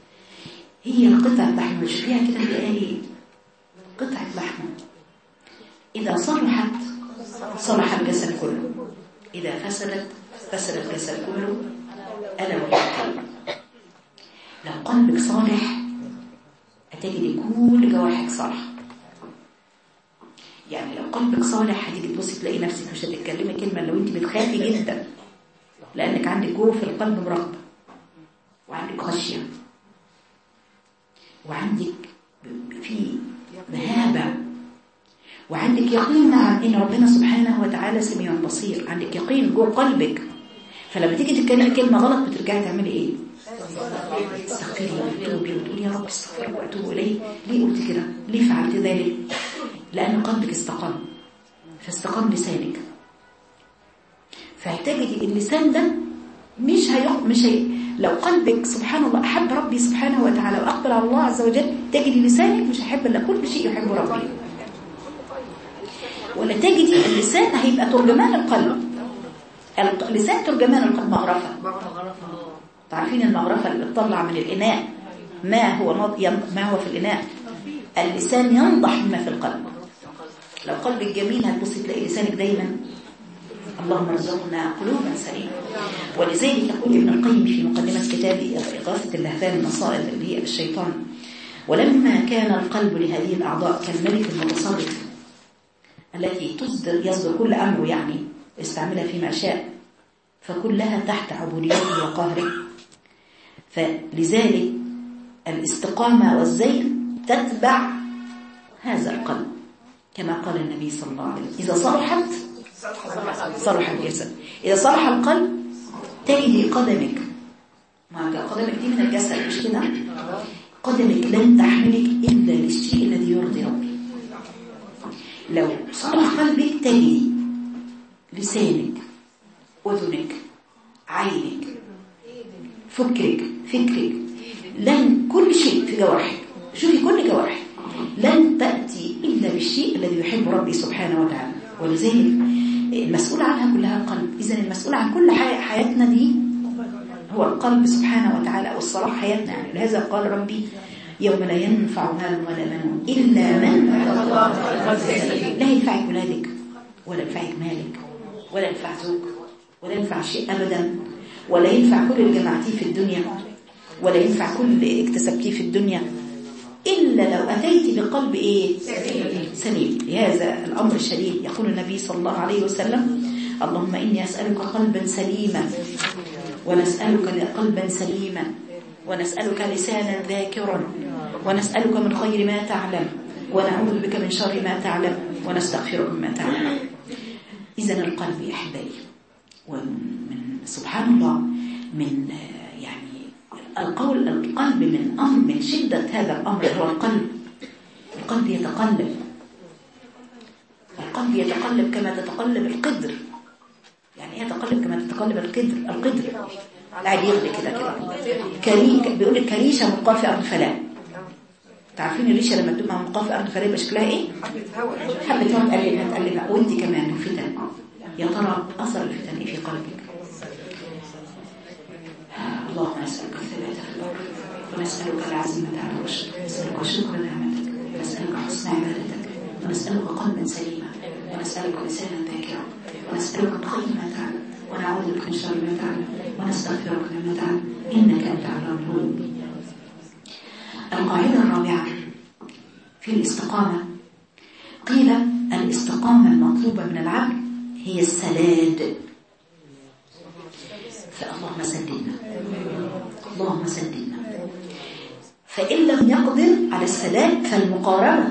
هي القطعة اللحمة تشوفيها كده تلاقي قطعة لحمة، إذا صلحت صلح الجسد كله، إذا فسدت فسد الجسد كله، ألا وهي القلب. لو قلبك صالح هتجد كل جوارحك صالحة. يعني لو قلبك صالح هتيجي تبصي تلاقي نفسك مش هتتكلمي كلمة لو انت بتخافي جدا، لأنك عندك جوه في القلب مراقبة، وعندك خشية، وعندك في مهابة، وعندك يقين نعم إن ربنا سبحانه وتعالى سميع بصير. عندك يقين جوه قلبك، فلما تيجي تتكلمي كلمة غلط بترجعي تعملي إيه؟ تستغفري وتوبي وتقولي: يا رب استغفر وأتوب إليه. ليه قلت كده؟ ليه فعلت ذلك؟ لأن قلبك استقام، فاستقام لسانك، فهتجدي اللسان ده مش هي لو قلبك سبحان الله أحب ربي سبحانه وتعالى وأقبل على الله عز وجل، تجدي لسانك مش هيحب إلا كل شيء يحب ربي. ولا تجدي اللسان هيبقى ترجمان القلب. اللسان ترجمان القلب. مغرفة، تعرفين المغرفة اللي بتطلع من الإناء ما هو في الإناء؟ اللسان ينضح مما في القلب. لو قلبك جميل هتبصي تلاقي لسانك دايما اللهم ارزقنا قلوبا سليمة. ولذلك يقول ابن القيم في مقدمة كتابه إغاثة اللهفان المصائب اللي هي الشيطان: ولما كان القلب لهذه الأعضاء كالملك المتصرف التي يصدر كل أمره، يعني استعملها فيما شاء، فكلها تحت عبوديته وقهره، فلذلك الاستقامة والزين تتبع هذا القلب، كما قال النبي صلى الله عليه وسلم: إذا صلحت صلح الجسد. إذا صلح القلب تجدي قدمك، ما قدمك دي من الجسد مش كده؟ قدمك لن تحملك إلا للشيء الذي يرضي ربي. لو صلح قلبك تجدي لسانك، أذنك، عينك، فكرك، لن كل شيء في جوارحك، شوفي كل جوارحك لن تأتي إلا بالشيء الذي يحب ربي سبحانه وتعالى. ولذلك المسؤول عنها كلها القلب. إذن المسؤول عن كل حياتنا دي هو القلب سبحانه وتعالى، والصلاح حياتنا. يعني لهذا قال ربي: يوم لا ينفع مال ولا بنون إلا من لا ينفعك ولادك، ولا ينفعك مالك، ولا ينفع زوج، ولا ينفع شيء أبدا، ولا ينفع كل اللي جمعتيه في الدنيا، ولا ينفع كل اللي اكتسبتيه في الدنيا، إلا لو أتيت بقلب إيه؟ سليم. لهذا الأمر الشديد يقول النبي صلى الله عليه وسلم: اللهم إني أسألك قلبا سليما، ونسألك قلبا سليما، ونسألك لسانا ذاكرا، ونسألك من خير ما تعلم، ونعوذ بك من شر ما تعلم، ونستغفرك مما تعلم. إذن القلب يا أحبائي، ومن سبحان الله من يعني القلب من أمر، من شدة هذا الأمر هو القلب. القلب يتقلب كما تتقلب القدر. يعني يتقلب كما تتقلب القدر قاعد يغلي كده. بيقول لك كريشة ملقاة في أرض فلاة. تعرفين الريشة لما بتبقى ملقاة في أرض فلاة يبقى شكلها إيه؟ حبة هوا تقلبها. وانت كمان الفتن، يا ترى أثر الفتن إيه في قلبك؟ اللهم نسألك الثبات في الأمر، ونسألك العزيمة على الرشد، ونسألك شكر نعمتك، ونسألك حسن عبادتك، ونسألك قلبا سليما، ونسألك لسانا ذاكرا، ونسألك من خير ما تعلم، ونعوذ بك من شر ما تعلم، ونستغفرك مما تعلم، إنك أنت علام الغيوب. القاعدة الرابعة في الاستقامة، قيل الاستقامة المطلوبة من العبد هي السداد. فاللهم سددنا، اللهم سددنا. فإن لم يقدر على السداد فالمقاربة.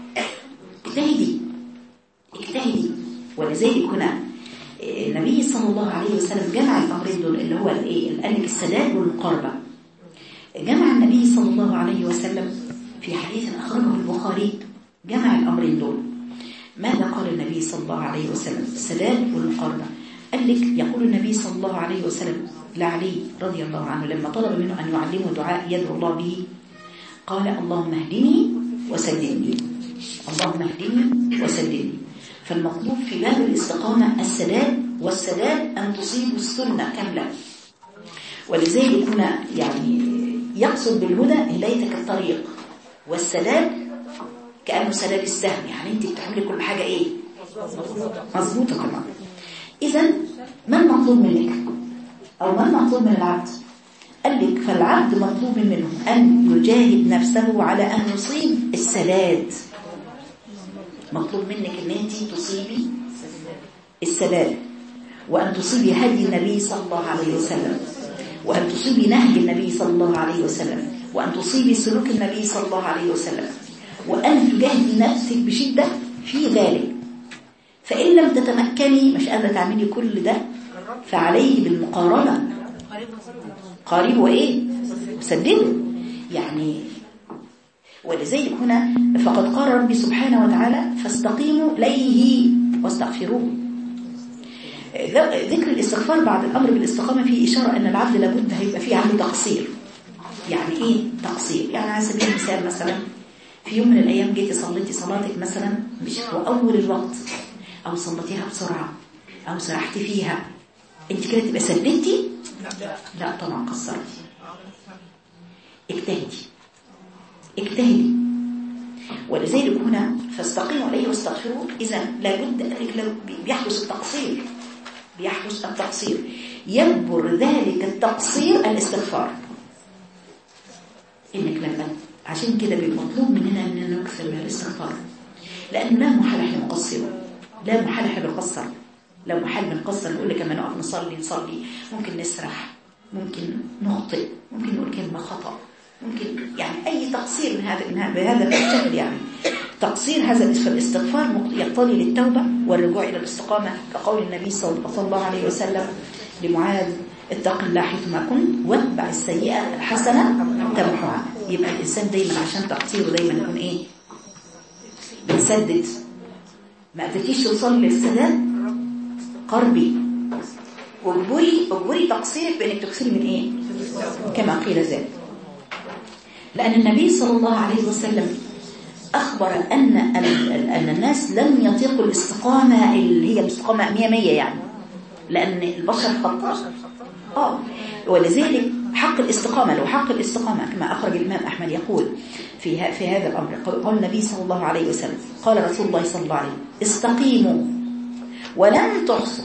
اجتهدي. ولذلك هنا النبي صلى الله عليه وسلم جمع الأمرين دول، اللي هو قال السداد والمقاربة. جمع النبي صلى الله عليه وسلم في حديث أخرجه البخاري، جمع الأمرين دول. ماذا قال النبي صلى الله عليه وسلم؟ السداد والمقاربة. قال لك، يقول النبي صلى الله عليه وسلم لعلي رضي الله عنه لما طلب منه أن يعلمه دعاء يدعو الله به، قال: اللهم اهدني وسددني، اللهم اهدني وسددني. فالمطلوب في باب الاستقامة السداد، والسداد أن تصيب السنة كاملة. ولذلك هنا يعني يقصد بالهدى هدايتك الطريق، والسداد كأنه سداد السهم، يعني انت بتعملي كل حاجة ايه؟ مظبوطة طبعا. إذن ما المطلوب منك أو ما المطلوب من العبد؟ قال لك: فالعبد مطلوب منه أن يجاهد نفسه على أن يصيب السداد. مطلوب منك أن انت تصيبي السداد، وأن تصيبي هدي النبي صلى الله عليه وسلم، وأن تصيبي نهج النبي صلى الله عليه وسلم، وأن تصيبي سلوك النبي صلى الله عليه وسلم، وأن تجاهدي نفسك بشدة في ذلك. فإن لم تتمكني، مش قادرة تعملي كل ده، فعليه بالمقارنة. قاربوا وإيه؟ وسددوا. يعني ولذلك هنا فقد قال ربي سبحانه وتعالى فاستقيموا إليه واستغفروه. ذكر الاستغفار بعد الأمر بالاستقامة فيه إشارة أن العبد لابد هيبقى فيه عنده تقصير. يعني إيه تقصير؟ يعني على سبيل المثال مثلا في يوم من الأيام جيتي صليتي صلاتك مثلا مش في أول الوقت، أو صليتيها بسرعة، أو سرحتي فيها، أنت كده تبقى سددتي؟ لا طبعا قصرتي. اجتهدي. ولذلك هنا فاستقيموا عليه واستغفروه. إذا لابد أنك بيحدث التقصير يجبر ذلك التقصير الاستغفار. إنك لما عشان كده بيطلب مننا أن نكثر من الاستغفار، لأنه لا محال احنا نقصر، لا محال احنا بنقصر. لو محال بنقصر نقول لك لما نقف نصلي ممكن نسرح، ممكن نخطئ، ممكن نقول كلمة خطأ، ممكن يعني أي تقصير بهذا الشكل. يعني تقصير هذا الاستغفار يقتضي للتوبة والرجوع إلى الاستقامة، كقول النبي صلى الله عليه وسلم لمعاذ اتق الله حيثما كنت واتبع السيئة الحسنة تمحوها. يبقى الإنسان دايما عشان تقصيره دايما يكون إيه؟ بنسدد. ما قدرتيش توصلي للسداد قربي واجبري تقصيرك بأنك تكسري من إيه؟ كما قيل ذلك. لأن النبي صلى الله عليه وسلم أخبر أن الناس لم يطيقوا الاستقامة اللي هي الاستقامة 100 يعني، لأن البشر خطأ. ولذلك حق الاستقامة، لو حق الاستقامة كما أخرج الإمام أحمد يقول في هذا الأمر، قال النبي صلى الله عليه وسلم قال رسول الله صلى الله عليه وسلم استقيموا ولن تحصوا.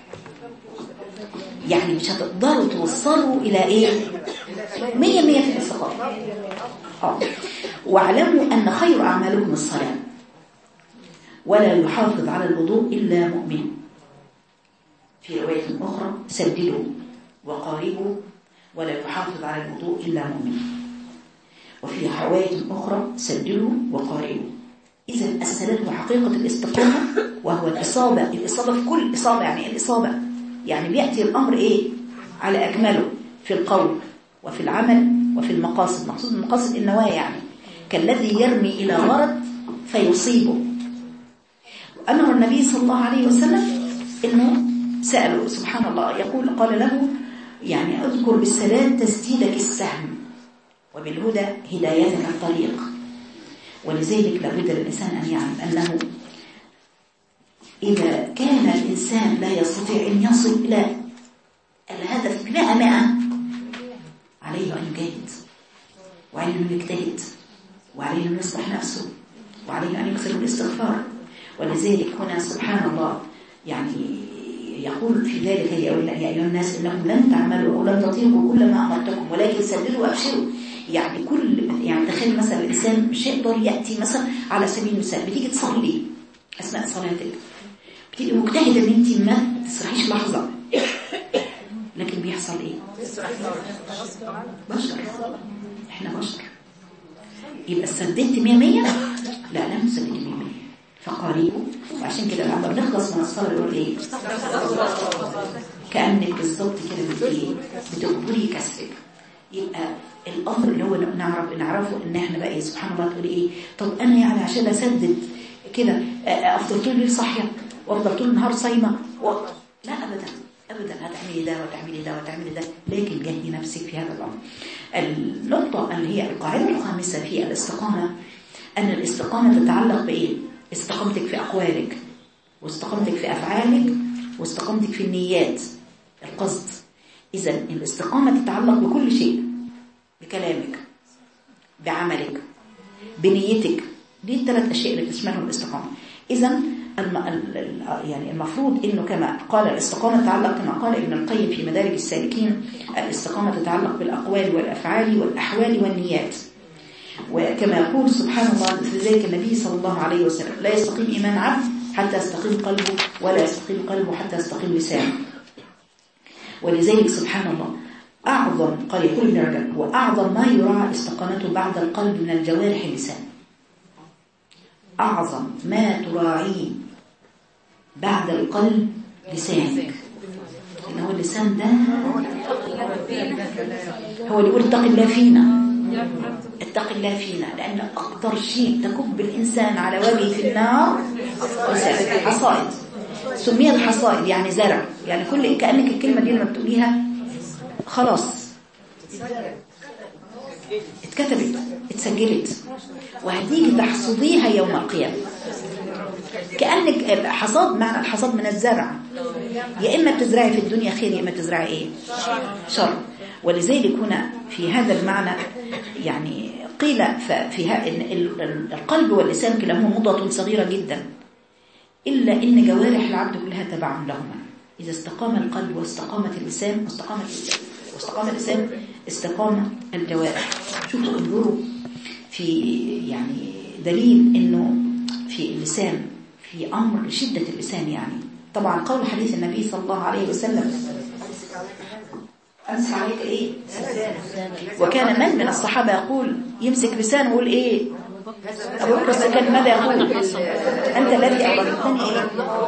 يعني مش هتقدروا توصلوا إلى إيه 100 في الاستقامة. واعلموا أن خير أعمالكم الصلاة ولا يحافظ على الوضوء إلا مؤمن. في رواية أخرى سددوا وقاربوا ولا يحافظ على الوضوء إلا مؤمن. وفي رواية أخرى سددوا وقاربوا. إذا السداد هو حقيقة الاستقامة، وهو الإصابة في كل إصابة. يعني الإصابة يعني بيأتي الأمر إيه على أكمله في القول وفي العمل وفي المقاصد. مقصود المقاصد النوايا، يعني كالذي يرمي إلى غرض فيصيبه. أمر النبي صلى الله عليه وسلم إنه سأله سبحان الله يقول قال له يعني اذكر بالسلام تسديدك السهم وبالهدى هدايتك الطريق. ولذلك لابد للإنسان أن يعلم أنه إذا كان الإنسان لا يستطيع أن يصل إلى الهدف 100 عليه أن يجاهد، وعليه أن يجتهد، وعليه أن يصلح نفسه، وعليه أن يكثر الاستغفار. ولذلك هنا سبحان الله يعني يقول في ذلك يا أيها الناس إنكم لن تعملوا ولن تطيقوا كل ما أمرتكم ولكن سددوا وأبشروا. يعني تخيل مثلا الإنسان مش يقدر يأتي مثلا على سبيل المثال بتيجي تصلي أثناء صلاتك، بتيجي مجتهدة إن أنت ما تسرحيش لحظة، لكن بيحصل إيه؟ بشر، إحنا بشر. يبقى سددت 100 لا لم تسددي 100 فقريبوا. وعشان كده لما بنخلص من الصلاة نقول إيه؟ كأنك بالظبط كده بتجبري كسرك. يبقى الأمر اللي هو نعرفه إن إحنا بقى سبحان الله تقولي إيه؟ طب أنا يعني عشان أسدد كده أفضل طول الليل صاحية وأفضل طول النهار صايمة لا أبدا هتعملي ده وتعملي ده وتعملي ده، لكن جهدي نفسك في هذا الأمر. النقطة اللي هي القاعدة الخامسة في الاستقامة أن الاستقامة تتعلق بإيه؟ استقامتك في أقوالك، واستقامتك في أفعالك، واستقامتك في النيات القصد. إذا الاستقامة تتعلق بكل شيء، بكلامك، بعملك، بنيتك. دي الثلاث أشياء اللي تشملهم الاستقامة. إذا يعني المفروض إنه كما قال الاستقامة تتعلق كما قال ابن القيم في مدارج السالكين الاستقامة تتعلق بالأقوال والأفعال والأحوال والنيات. وكما يقول سبحان الله لذلك النبي صلى الله عليه وسلم لا يستقيم إيمان عبد حتى يستقيم قلبه ولا يستقيم قلبه حتى يستقيم لسانه. ولذلك سبحان الله أعظم قال يقول ابن رجب وأعظم ما يراعى استقامته بعد القلب من الجوارح اللسان. أعظم ما تراعيه بعد القلب لسانك، إن هو اللسان ده هو اللي يقول اتق الله فينا اتق الله فينا، لأن أكتر شيء تكب الإنسان على وجهه في النار حصائد. سميت حصائد يعني زرع، يعني كل كأنك الكلمة دي لما بتقوليها خلاص اتكتبت اتسجلت وهتيجي تحصديها يوم القيامة. كأنك الحصاد، معنى الحصاد من الزرع، يا إما تزرعي في الدنيا خير يا إما تزرعي إيه؟ شر. ولذلك هنا في هذا المعنى يعني قيل فيها إن القلب واللسان كلاهما مضغة صغيرة جدا، إلا إن جوارح العبد كلها تبع لهما. إذا استقام القلب واستقامت اللسان واستقام اللسان استقام الجوارح. شوفوا انظروا في يعني دليل إنه في اللسان في أمر شدة اللسان. يعني طبعا قول حديث النبي صلى الله عليه وسلم أمسك عليك إيه؟ وكان من الصحابة يقول يمسك لسانه ويقول إيه؟ أبو بكر الصديق ماذا يقول؟ أنت الذي أغضبتني إيه؟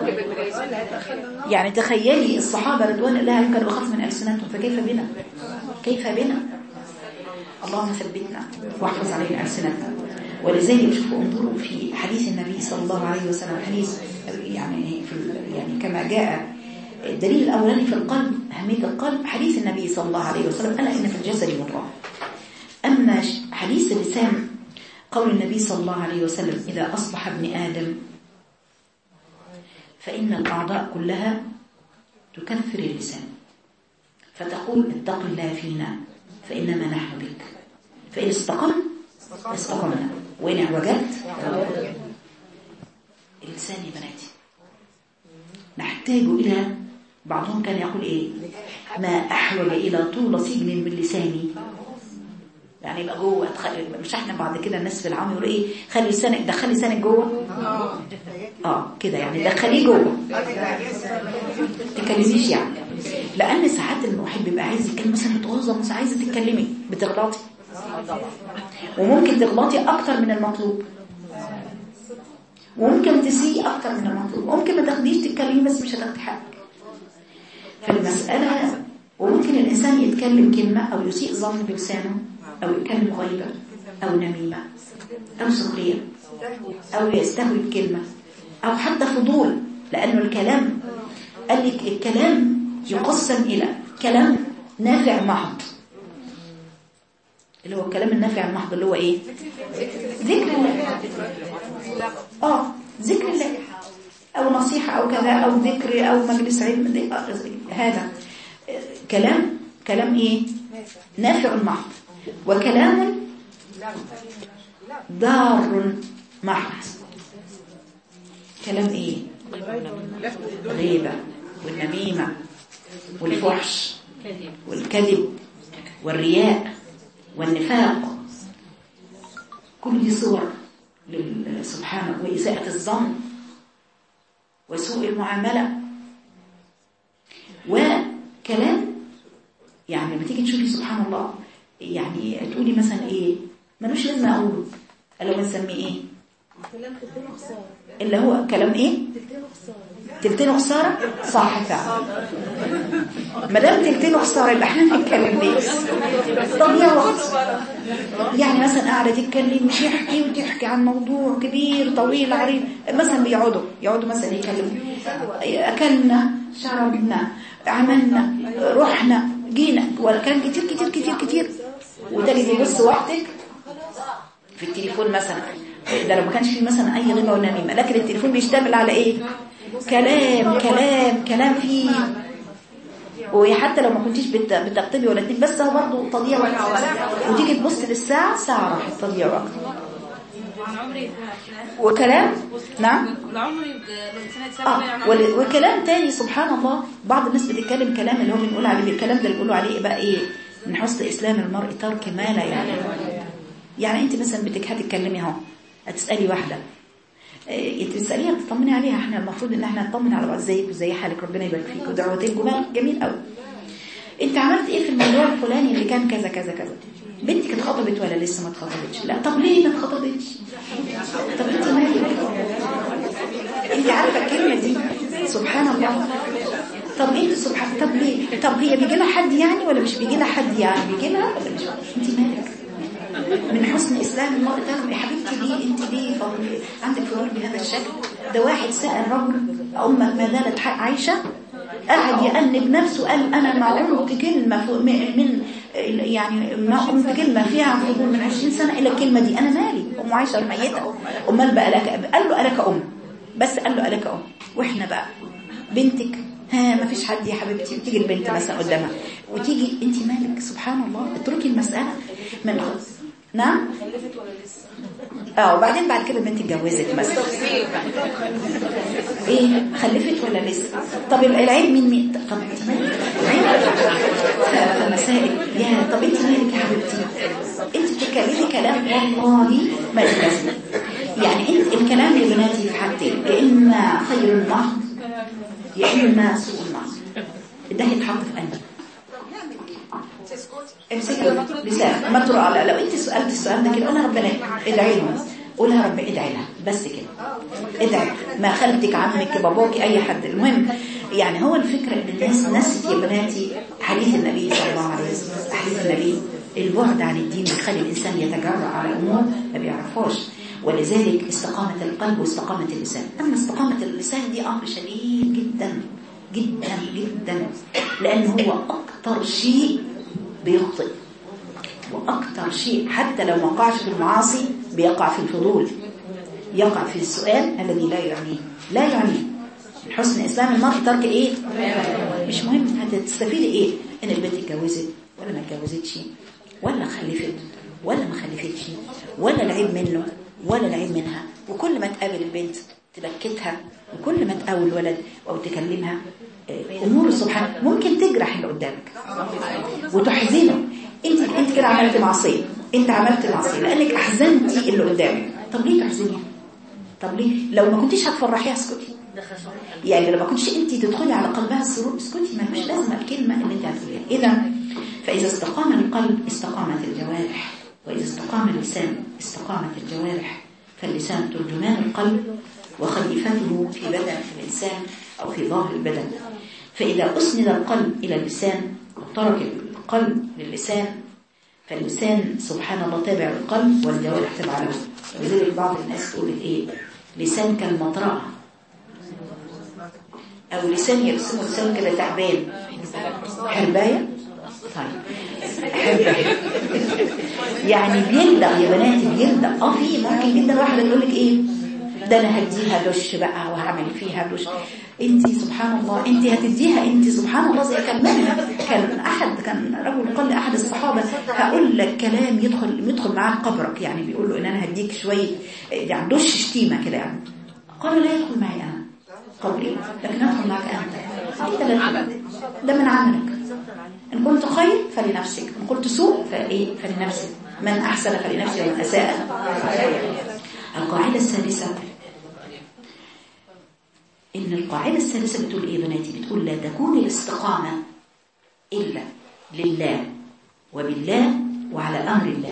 يعني تخيلي الصحابة رضوان الله عليهم كانوا أخف من ألسنتهم، فكيف بنا؟ كيف بنا؟ اللهم ثبتنا واحفظ علينا ألسنتنا. ولذلك شوفوا انظروا في حديث النبي صلى الله عليه وسلم، حديث يعني كما جاء الدليل الأولاني في القلب، أهمية القلب، حديث النبي صلى الله عليه وسلم ألا إن في الجسد مضغة. أما حديث اللسان قول النبي صلى الله عليه وسلم إذا أصبح ابن آدم فإن الأعضاء كلها تكفر اللسان فتقول اتق الله فينا فإنما نحن بك، فإن استقمنا وإن اعوجت اللسان يا بناتي نحتاج إلى، بعضهم كان يقول إيه ما أحوج إلى طول سجن من لساني، يعني يبقى جوه. مش احنا بعد كده الناس في العام يقولوا ايه خلي لسانك، دخلي لسانك جوه كده، يعني دخليه جوه تكلميش، يعني لان ساعات الواحد بيبقى عايز يتكلم مثلا متغاظه مش عايزه تتكلمي بتغلطي، وممكن تغلطي اكتر من المطلوب، وممكن تسيء اكتر من المطلوب، وممكن ما تاخديش تتكلمي بس مش هتاخدي حقك. فالمساله وممكن الانسان يتكلم كلمه او يسيء ظن بلسانه، أو يتكلم غيبة أو نميمة أو سخرية أو يستهوي بكلمة أو حتى فضول، لأنه الكلام قال لك الكلام يقسم إلى كلام نافع محض، اللي هو الكلام النافع المحض اللي هو إيه؟ ذكر الله، ذكر الله أو نصيحة أو كذا أو ذكر أو مجلس علم، هذا كلام إيه؟ نافع محض. وكلام ضار محض كلام ايه؟ غيبة والنميمة والفحش والكذب والرياء والنفاق، كل دي صور سبحانه، وإساءة الظن وسوء المعاملة. وكلام يعني لما تيجي تشوفي سبحان الله يعني تقولي مثلا ايه ملوش لازمه اقوله، اللي هو نسميه ايه؟ كلام تلتين خساره، اللي هو كلام ايه؟ تلتين خساره. صح فعلا، ما دام تلتين خساره يبقى احنا نتكلم ليه؟ تضييع وقت. يعني مثلا قاعده تتكلم مش يحكي وتحكي عن موضوع كبير طويل عريض، مثلا يقعدوا مثلا يتكلموا اكلنا شربنا عملنا رحنا جينا، وكان كتير وتجي يبص وقتك في التليفون مثلا، ده لو ما كانش فيه مثلا اي غيبه ولا نميمه، لكن التليفون بيشتمل على ايه؟ كلام فيه، وحتى لو ما كنتيش بتكتبي ولا تكتبي بس هو برضه تضييع وقت، وتيجي تبص للساعه ساعه راحت تضييع وقت. وكلام نعم وكلام تاني سبحان الله، بعض الناس بتتكلم كلام اللي هو بنقول عليه، الكلام ده اللي بيقولوا عليه بقى ايه؟ من حسن اسلام المرء ترك ما لا يعلم. يعني انت مثلا هتتكلمي اهو، هتسالي واحده تساليها تطمني عليها، احنا المفروض ان احنا نطمن على بعض، ازيك وازي حالك ربنا يبارك فيك ودعوتين جميل قوي. انت عملت ايه في الموضوع الفلاني اللي كان كذا كذا كذا؟ بنتك اتخطبت ولا لسه ما اتخطبتش؟ لا. طب ليه ما اتخطبتش؟ طب انت مالك؟ انت عارفه الكلمه دي سبحان الله. طب انت سبحان، طب ليه؟ طب هي بيجي لها حد يعني ولا مش بيجي لها حد؟ يعني بيجي لها ولا مش؟ انت مالك؟ من حسن إسلام المرء ترك. يا حبيبتي ليه انت ليه عندك فضول بهذا الشكل؟ ده واحد سأل رجل أمك ما زالت عايشة، قاعد يأنب نفسه، قال أنا ما قلت كلمة من يعني ما قلت كلمة فيها فضول من 20 سنة إلا الكلمة دي، أنا مالي أم عايشة الميتة، أمال بقى لك؟ قال له ألك أم، بس قال له ألك أم. وإحنا بقى بنتك ما فيش حد يا حبيبتي، وتيجي البنت مثلا قدامها وتيجي انت مالك؟ سبحان الله، اتركي المسألة من خلص. نعم خلفت ولا لسه؟ وبعدين بعد كده البنت اتجوزت مثلا، ايه خلفت ولا لسه؟ طب العيب مين؟ طب انت مالك؟ فمسائل يا طب انت مالك يا حبيبتي؟ انت بتتكلمي كلام والله ما لازم. يعني انت الكلام يا بناتي في حاجتين، يا اما خير المحض يا اما سوء المحض. ده هيتحط في قلبك. امسكي لسان ما ترى. لو انت سألت السؤال ده كده، قولها ربنا ادعي لهم، قولها رب ادعي لها بس كده، ادعي ما خالتك عمك باباك اي حد. المهم يعني هو الفكرة ان الناس نست يا بناتي حديث النبي صلى الله عليه وسلم. حديث النبي البعد عن الدين بيخلي الانسان يتجرأ على امور ما بيعرفهاش، ولذلك استقامة القلب واستقامة اللسان. اما استقامة اللسان دي امر شديد جدا جدا جدا، لانه هو اكتر شيء بيخطئ، واكتر شيء حتى لو ما وقعش في المعاصي بيقع في الفضول، يقع في السؤال الذي لا يعنيه. حسن اسلام المرء ترك ايه؟ مش مهم هتستفيد ايه ان البنت اتجوزت ولا ما اتجوزتش، ولا خلفت ولا ما خلفتش، ولا العيب منه ولا العيب منها. وكل ما تقابل البنت تبكتها، وكل ما تقابل الولد او تكلمها امور سبحان ممكن تجرح اللي قدامك وتحزنه. انت كده عملت معصيه، انت عملت معصيه لانك احزنتي اللي قدامك. طب ليه تحزنيها؟ طب ليه؟ لو ما كنتيش هتفرحيها اسكتي. يعني لو ما كنتش انت تدخلي على قلبها السرور اسكتي، ما مش لازمه الكلمه اللي انت هتقوليها. اذا فاذا استقام القلب استقامت الجوارح، واذا استقام اللسان استقامت الجوارح. فاللسان ترجمان القلب وخليفته في بدن الإنسان أو في ظاهر البدن. فإذا أسند القلب إلى اللسان وترك القلب للسان، فاللسان سبحان الله تابع القلب والجوارح تابعة له. ولذلك بعض الناس تقول ايه؟ لسان كالمطرقة، أو لسان يرسمه لسان كده تعبان. حرباية؟ طيب حرباية يعني بيلدغ يا بناتي، بيلدغ. في ممكن جدا واحدة تقول لك ايه ده انا هديها دش بقى وهعمل فيها دش. انت سبحان الله انت هتديها، انت سبحان الله زي كان رجل قال لاحد الصحابه هقول لك كلام يدخل معاه قبرك، يعني بيقول له ان انا هديك شويه يعني دش شتيمه كده يعني. قال لا يدخل معي انا قبري، لكن ادخل معك انت ده من عملك. ان كنت خير فلنفسك، ان كنت سوء فلنفسك. من احسن فلنفسه ومن اساء. القاعده السادسه، إن القاعدة الثالثة بتقول إيه بناتي؟ بتقول لا تكون الاستقامة إلا لله وبالله وعلى أمر الله.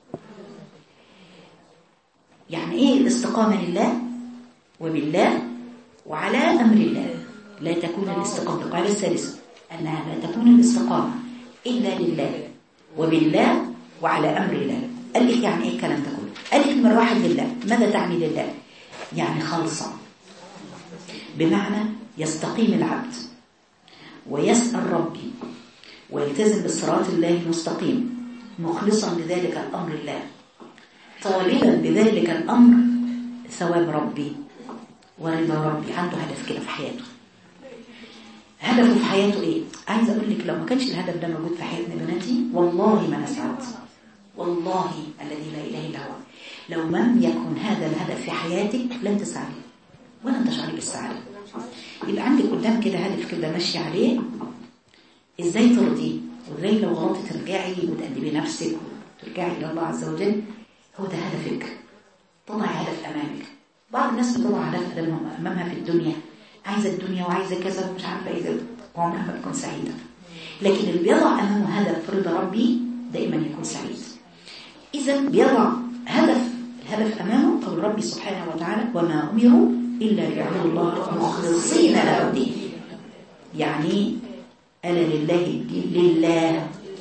يعني إيه الاستقامة؟ لله وبالله وعلى أمر الله. لا تكون الاستقامة، القاعدة الثالثة أنها لا تكون الاستقامة إلا لله وبالله وعلى أمر الله. قال لك يعني إيه الكلام ده كله؟ قال لك من واحد لله. ماذا تعني لله؟ يعني خالصة، بمعنى يستقيم العبد ويسأل ربي ويلتزم بالصراط الله المستقيم مخلصا لذلك الأمر الله، طالبا بذلك الأمر ثواب ربي ورضا ربي. عنده هدف كده في حياته. هدفه في حياته إيه؟ عايز أقول لك لو ما كانش الهدف ده موجود في حياتنا بناتي والله ما نسعد، والله الذي لا إله إلا هو. لو لم يكن هذا الهدف في حياتك لن تسعدي ولا تشعري بالسعادة. يبقى عندك قدام كده هدف كده ماشي عليه، ازاي ترضيه، وازاي لو غلطت ترجعي وتقدمي نفسك وترجعي الى الله عز وجل. هو ده هدفك، تضعي هدف امامك. بعض الناس بتضع هدف امامها في الدنيا، عايزه الدنيا وعايزه كذا ومش عارفه ايه، وعمرها ما تكون سعيده. لكن اللي بيضع امامه هدف رضا ربي دائما يكون سعيد. اذا بيضع الهدف امامه قول ربي سبحانه وتعالى وما امروا إلا ليعبدوا الله مخلصين له الدين. يعني ألا لله الدين، لله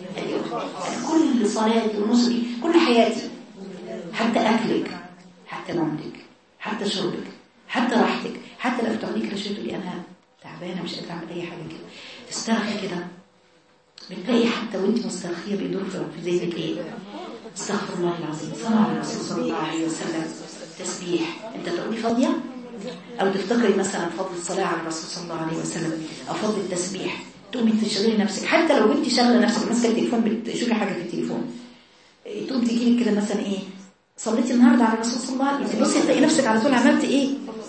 كل صلاتي ونصبي، كل حياتي، حتى أكلك، حتى نومك، حتى شربك، حتى راحتك، حتى لو تاخديك رشوة تقولي أنا تعبانة مش قادرة أعمل أي حاجة كده، تسترخي كده، بتلاقي حتى وانت مسترخية بيدور في ذهنك ايه؟ استغفر الله العظيم، صلى على الرسول صلى الله عليه وسلم، تسبيح. انت تقولي فاضية او تفتكري مثلا فضل الصلاة على الرسول صلى الله عليه وسلم او فضل التسبيح، تقومي تشغلي نفسك، حتى لو انت شغله نفسك ماسكه التليفون بتشوفي حاجه في التليفون، تقوم تيجي لك كده مثلا ايه؟ صليتي النهارده على الرسول صلى الله عليه وسلم، بصي تلاقي نفسك على طول عملتي ايه؟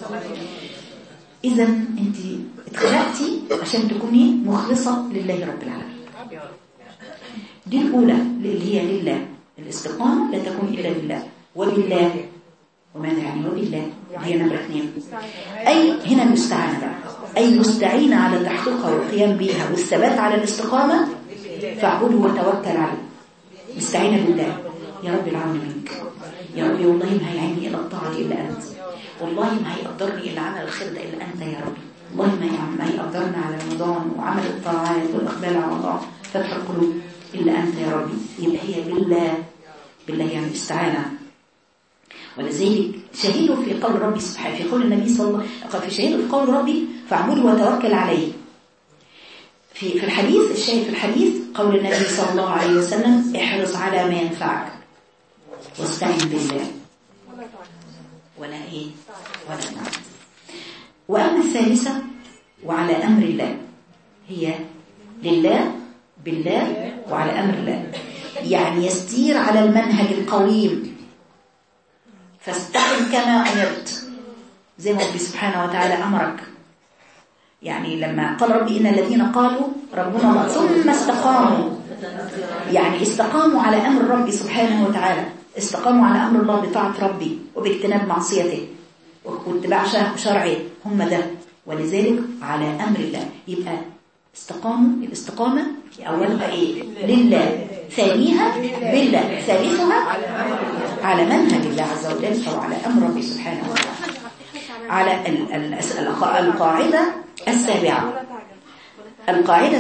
اذا انت اتخلقتي عشان تكوني مخلصه لله رب العالمين. دي الأولى اللي هي لله، الاستقامة لا تكون إلا لله وبالله. وماذا يعني وبالله؟ هي نمرة 2. أي هنا المستعانة بقى، أي مستعينة على تحقيقها والقيام بها والثبات على الاستقامة، فاعبده وتوكل عليه. مستعينة بالله، يا رب العون منك، يا ربي والله ما هيعيني إلى الطاعة إلا أنت، والله ما هيقدرني إلا عمل الخير ده إلا أنت يا ربي، والله ما هيقدرنا على رمضان وعمل الطاعات والإقبال على الله فتح القلوب إلا أنت يا ربي. يبقى هي بالله يعني استعانة. ولذلك شهيدوا في قول ربي سبحانه، في قول النبي صلى الله عليه وسلم، في شهيدوا في قول ربي فاعبده وتوكل عليه. في الحديث، الشاهد في الحديث قول النبي صلى الله عليه وسلم احرص على ما ينفعك واستعن بالله ولا ايه ولا نعم. وأما الثالثة وعلى أمر الله، هي لله بالله وعلى أمر الله، يعني يستير على المنهج القويم، فاستقم كما أمرت، زي ما ربي سبحانه وتعالى أمرك. يعني لما قال ربي إن الذين قالوا ربنا الله ثم استقاموا، يعني استقاموا على أمر ربي سبحانه وتعالى، استقاموا على أمر الله بطاعة ربي وباجتناب معصيته واتباع شرعه، هم ده. ولذلك على أمر الله، يبقى استقاموا. الاستقامة أولها إيه؟ لله، ثانيها بالله، ثالثها على منهج الله عز وجل أو على أمر ربي سبحانه وتعالى. على القاعدة السابعة، القاعدة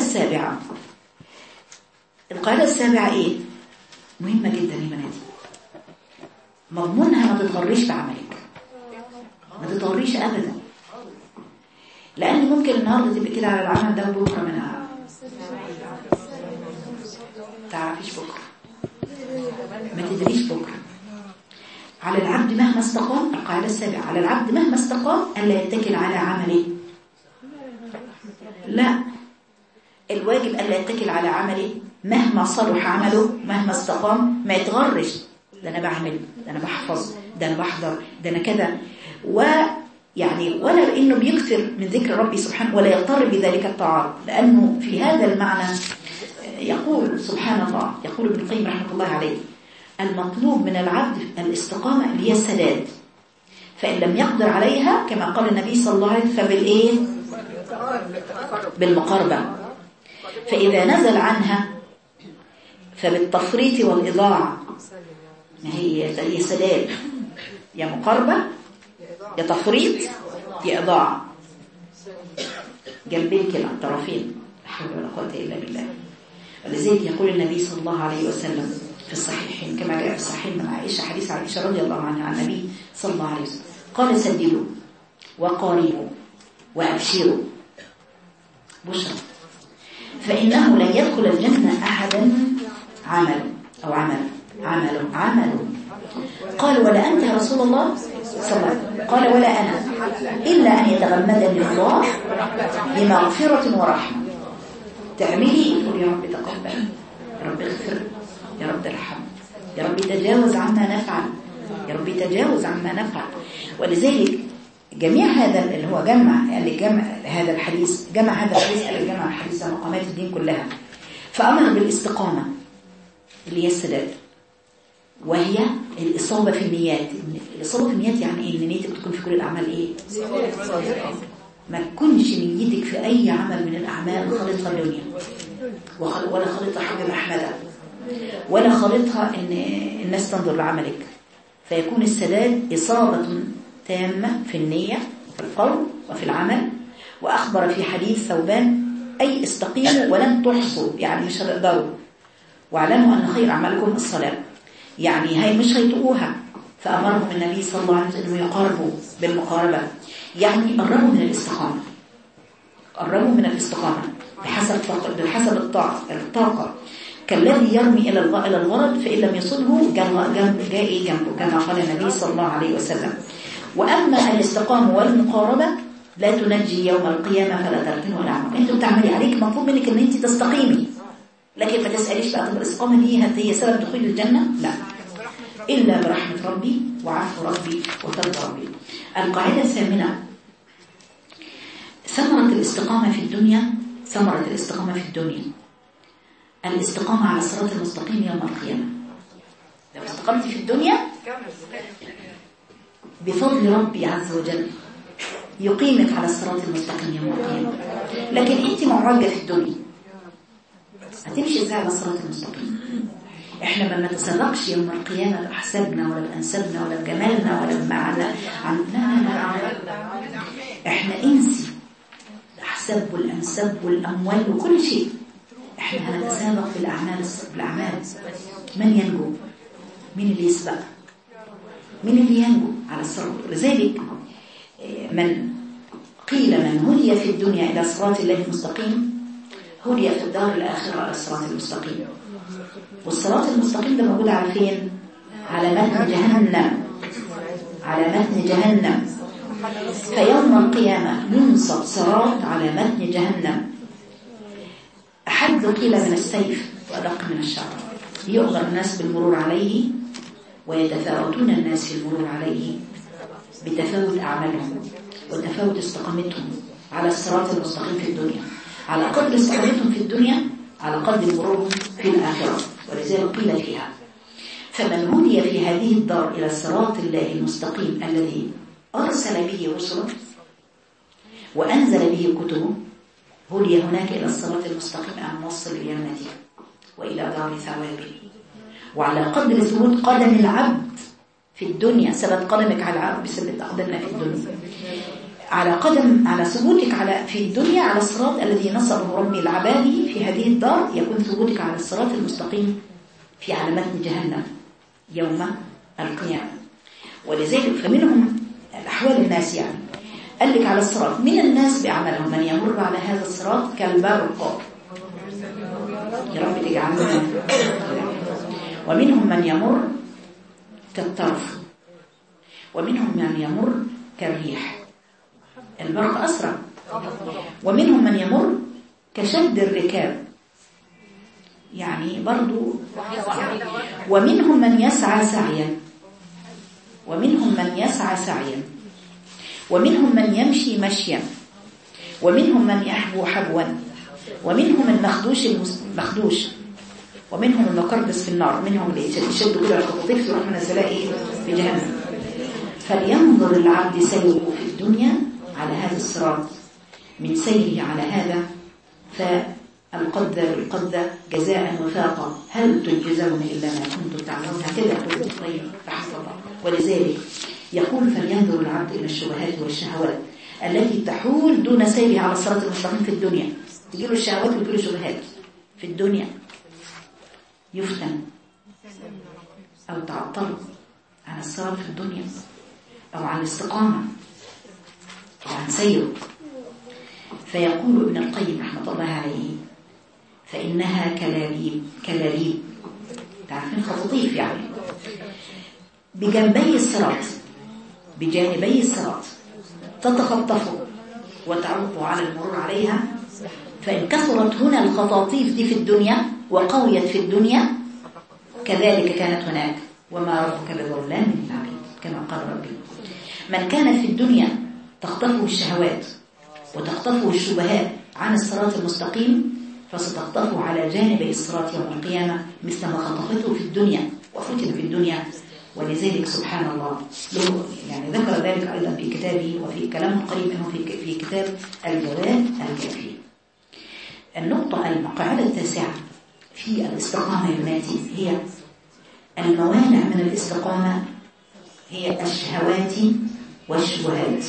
السابعة إيه؟ مهمة جدا يا بناتي، مضمونها ما تتغريش بعملك، ما تتغريش أبدا، لأن ممكن النهاردة تبقى كده على العمل ده وبكرة منها تعرفيش بكرة، ما تدريش بكرة. على العبد مهما استقام، القاعدة السابعة، على العبد مهما استقام ألا يتكل على عمله، لا، الواجب ألا يتكل على عمله مهما صلح عمله، مهما استقام ما يتغرش، ده أنا بعمل، ده أنا بحفظ، ده أنا بحضر، ده أنا كذا، ويعني ولا إنه بيكثر من ذكر ربي سبحانه ولا يضطر بذلك الطاعات، لأنه في هذا المعنى يقول سبحان الله، يقول ابن القيم رحمه الله عليه المطلوب من العبد الاستقامة اللي هي السداد، فإن لم يقدر عليها كما قال النبي صلى الله عليه وسلم فبالإيه؟ بالمقاربة، فإذا نزل عنها فبالتفريط والإضاعة. ما هي سداد، يا مقاربة يا تفريط يا إضاعة، جنبين كده الطرفين، لا حول ولا قوة إلا بالله. ولذلك يقول النبي صلى الله عليه وسلم في الصحيحين كما جاء في الصحيح من عائشة، حديث عائشة رضي الله عنها عن النبي صلى الله عليه وسلم قال سددوا وقاربوا وأبشروا بشرى، فإنه لن يدخل الجنة أحدا عمل. قال ولا أنت يا رسول الله صلى الله عليه وسلم؟ قال ولا أنا، إلا أن يتغمدني الله بمغفرة ورحمة. تعملي تقول يا رب تقبل، يا رب اغفر، يا رب ارحم، يا رب تجاوز عما نفعل، يا رب تجاوز عما نفعل. ولذلك جميع هذا اللي هو جمع هذا الحديث، جمع حديث مقامات الدين كلها، فأمر بالاستقامة اللي هي السداد، وهي الإصابة في النيات. الإصابة في النيات يعني إيه؟ إن نيتك تكون في كل الأعمال إيه؟ ما تكونش نيتك في أي عمل من الأعمال خالطها الدنيا، ولا خالطها حاجة محمدة، ولا خالطها إن الناس تنظر لعملك، فيكون السداد إصابة تامة في النية في القول وفي العمل. وأخبر في حديث ثوبان أي استقيموا ولن تحصوا، يعني مش هتقدروا، واعلموا أن خير أعمالكم الصلاة. يعني هي مش هيتقوها، فأمرهم النبي صلى الله عليه وسلم أنه يقاربوا بالمقاربة، يعني قربوا من الاستقامة، قربوا من الاستقامة بحسب الطاقة، كالذي يرمي إلى الغرض فإن لم يصله جاء جنبه، كما قال النبي صلى الله عليه وسلم. وأما الاستقامة والمقاربة لا تنجي يوم القيامة فلا تركن ولا عمل. أنت بتعملي عليك، مطلوب منك أن أنت تستقيمي، لكن ما تسأليش بقى الاستقامة دي هي سبب دخول الجنة، لا، إلا برحمة ربي وعفو ربي وفضل ربي. القاعدة الثامنة، ثمرة الاستقامة في الدنيا، ثمرة الاستقامة في الدنيا الاستقامة على الصراط المستقيم يوم القيامة. لو استقمت في الدنيا بفضل ربي عز وجل يقيمك على الصراط المستقيم يوم القيامة. لكن انت معوجة في الدنيا، هتمشي ازاي على الصراط المستقيم؟ احنا ما نتسرقش يوم القيامة بأحسابنا ولا بأنسابنا ولا بجمالنا ولا بمعنى احنا انسي الأحساب والأنساب والأموال وكل شيء. احنا هنتسابق بالأعمال. من ينجو؟ مين اللي يسبق؟ مين اللي ينجو على الصراط؟ لذلك من قيل من هدي في الدنيا إلى صراط الله المستقيم هدي في الدار الآخرة على الصراط المستقيم. والصراط المستقيم ده موجود على فين؟ على متن جهنم، على متن جهنم. فيوم القيامة ينصب صراط على متن جهنم، أحد قيل من السيف وأدق من الشعر، يؤمر الناس بالمرور عليه ويتفاوتون الناس في المرور عليه بتفاوت أعمالهم وتفاوت استقامتهم على الصراط المستقيم في الدنيا. على قدر استقامتهم في الدنيا على قدر مرورهم في الآخرة، ولذلك قيل فيها فمن هدي في هذه الدار إلى صراط الله المستقيم الذي أرسل به رسله وأنزل به كتبه هدي هناك إلى الصراط المستقيم الموصل إلى جنته وإلى دار ثوابه. وعلى قدر ثبوت قدم العبد في الدنيا، ثبت قدمك على العبد بثبت أقدامنا في الدنيا، على ثبوتك في الدنيا على الصراط الذي نصبه ربي لعباده في هذه الدار، يكون ثبوتك على الصراط المستقيم في علامات جهنم يوم القيامة. ولذلك فمنهم الأحوال الناس، يعني قال لك على الصراط من الناس بأعمالهم من يمر على هذا الصراط كالبرق، يا رب تجعلنا. ومنهم من يمر كالطرف، ومنهم من يمر كالريح، البرق أسرع. ومنهم من يمر كشد الركاب، يعني برضو. ومنهم من يسعى سعيا، ومنهم من يسعى سعيا، ومنهم من يمشي مشيا، ومنهم من يحبو حبوا، ومنهم المخدوش، ومنهم المقردس في النار، منهم اللي يشدوا كده الخطاطيف يروح منزلاه في جهنم. فلينظر العبد سيره في الدنيا على هذا الصراط، من سيره على هذا فالقدر جزاء وفاقا هل تجزون إلا ما كنتم تعملون. هكذا يقول الطيب رحمه الله. ولذلك يقول فلينظر العبد إلى الشبهات والشهوات التي تحول دون سيره على الصراط المستقيم في الدنيا. تجيله الشهوات وتجيله شبهات في الدنيا، يفتن أو تعطل عن الصراط في الدنيا أو عن الاستقامة أو عن سيره. فيقول ابن القيم رحمة الله عليه فإنها كلاريب، تعرفين خطاطيف يعني، بجانبي الصراط تتخطف وتعوق على المرور عليها. فإن كثرت هنا الخطاطيف دي في الدنيا وقويت في الدنيا كذلك كانت هناك، وما ربك بظلام للعبيد كما قال ربي. من كانت في الدنيا تخطفه الشهوات وتخطفه الشبهات عن الصراط المستقيم فستخطفه على جانب الصراط يوم القيامة مثل ما خطفته في الدنيا وفتن في الدنيا. ولذلك سبحان الله يعني ذكر ذلك أيضا في كتابه وفي كلام قريب منه في كتاب الجواب الكافي. النقطة القاعدة التاسعة في الاستقامة يوناتي هي الموانع من الاستقامة هي الشهوات والشبهات.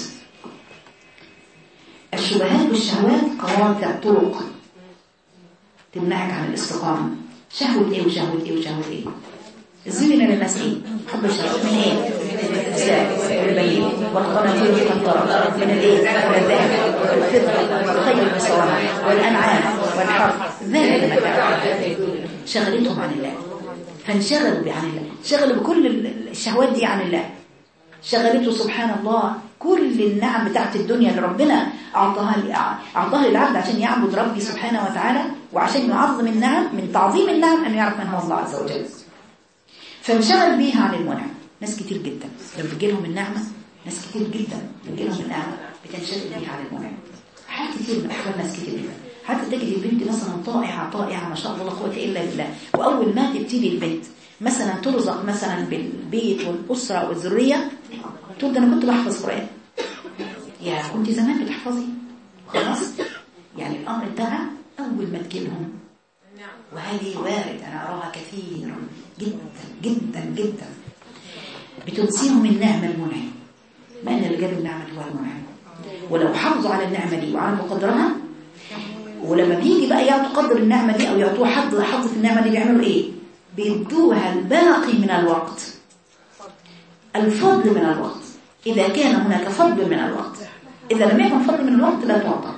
الشبهات والشهوات قواطع طرق تمنعك عن الاستقامة. شهوة ايه وشهوة ايه وشهوة ايه؟ زين للناس ايه؟ حب الشهوات من ايه؟ النساء والبنين والقناطير المقنطرة من الايه؟ والذهب والفضة والخيل المسومة والأنعام والحرث ذلك متاع شغلتهم عن الله، فانشغلوا عن الله، شغلوا بكل الشهوات دي عن الله، شغلته سبحان الله كل النعم بتاعت الدنيا اللي ربنا أعطاها للعبد عشان يعبد ربي سبحانه وتعالى، وعشان يعظم النعم من تعظيم النعم أن يعرف من هو الله عز وجل، فانشغل بيها عن المنعم. ناس كتير جدا لما بتجيلهم النعمة، ناس كتير جدا بتجيلهم النعمة بتنشغل بيها عن المنعم. حاجات كتير من أحوال ناس كتير جدا، حتى تجد البنت مثلا طائعة ما شاء الله لا قوة إلا بالله، وأول ما تبتدي البنت مثلا ترزق مثلا بالبيت والأسرة والذرية تقول ده أنا كنت بحفظ قرآن. يا كنت زمان بتحفظي خلاص، يعني الأمر انتهى أول ما تجيلهم. وهذه وارد أنا أراها كثيرا جدا جدا جدا، بتنسيهم النعمة المنعم، ما أن اللي جاب النعمة هو المنعم، ولو حافظوا على النعمة دي وعلى مقدرها، ولما بيجي بقى يعطوا قدر النعمة دي أو يعطوا حظ في النعمة دي بيعملوا إيه؟ بيدوها الباقي من الوقت، الفضل من الوقت، إذا كان هناك فضل من الوقت. إذا لم يكن فضل من الوقت لا تعطى،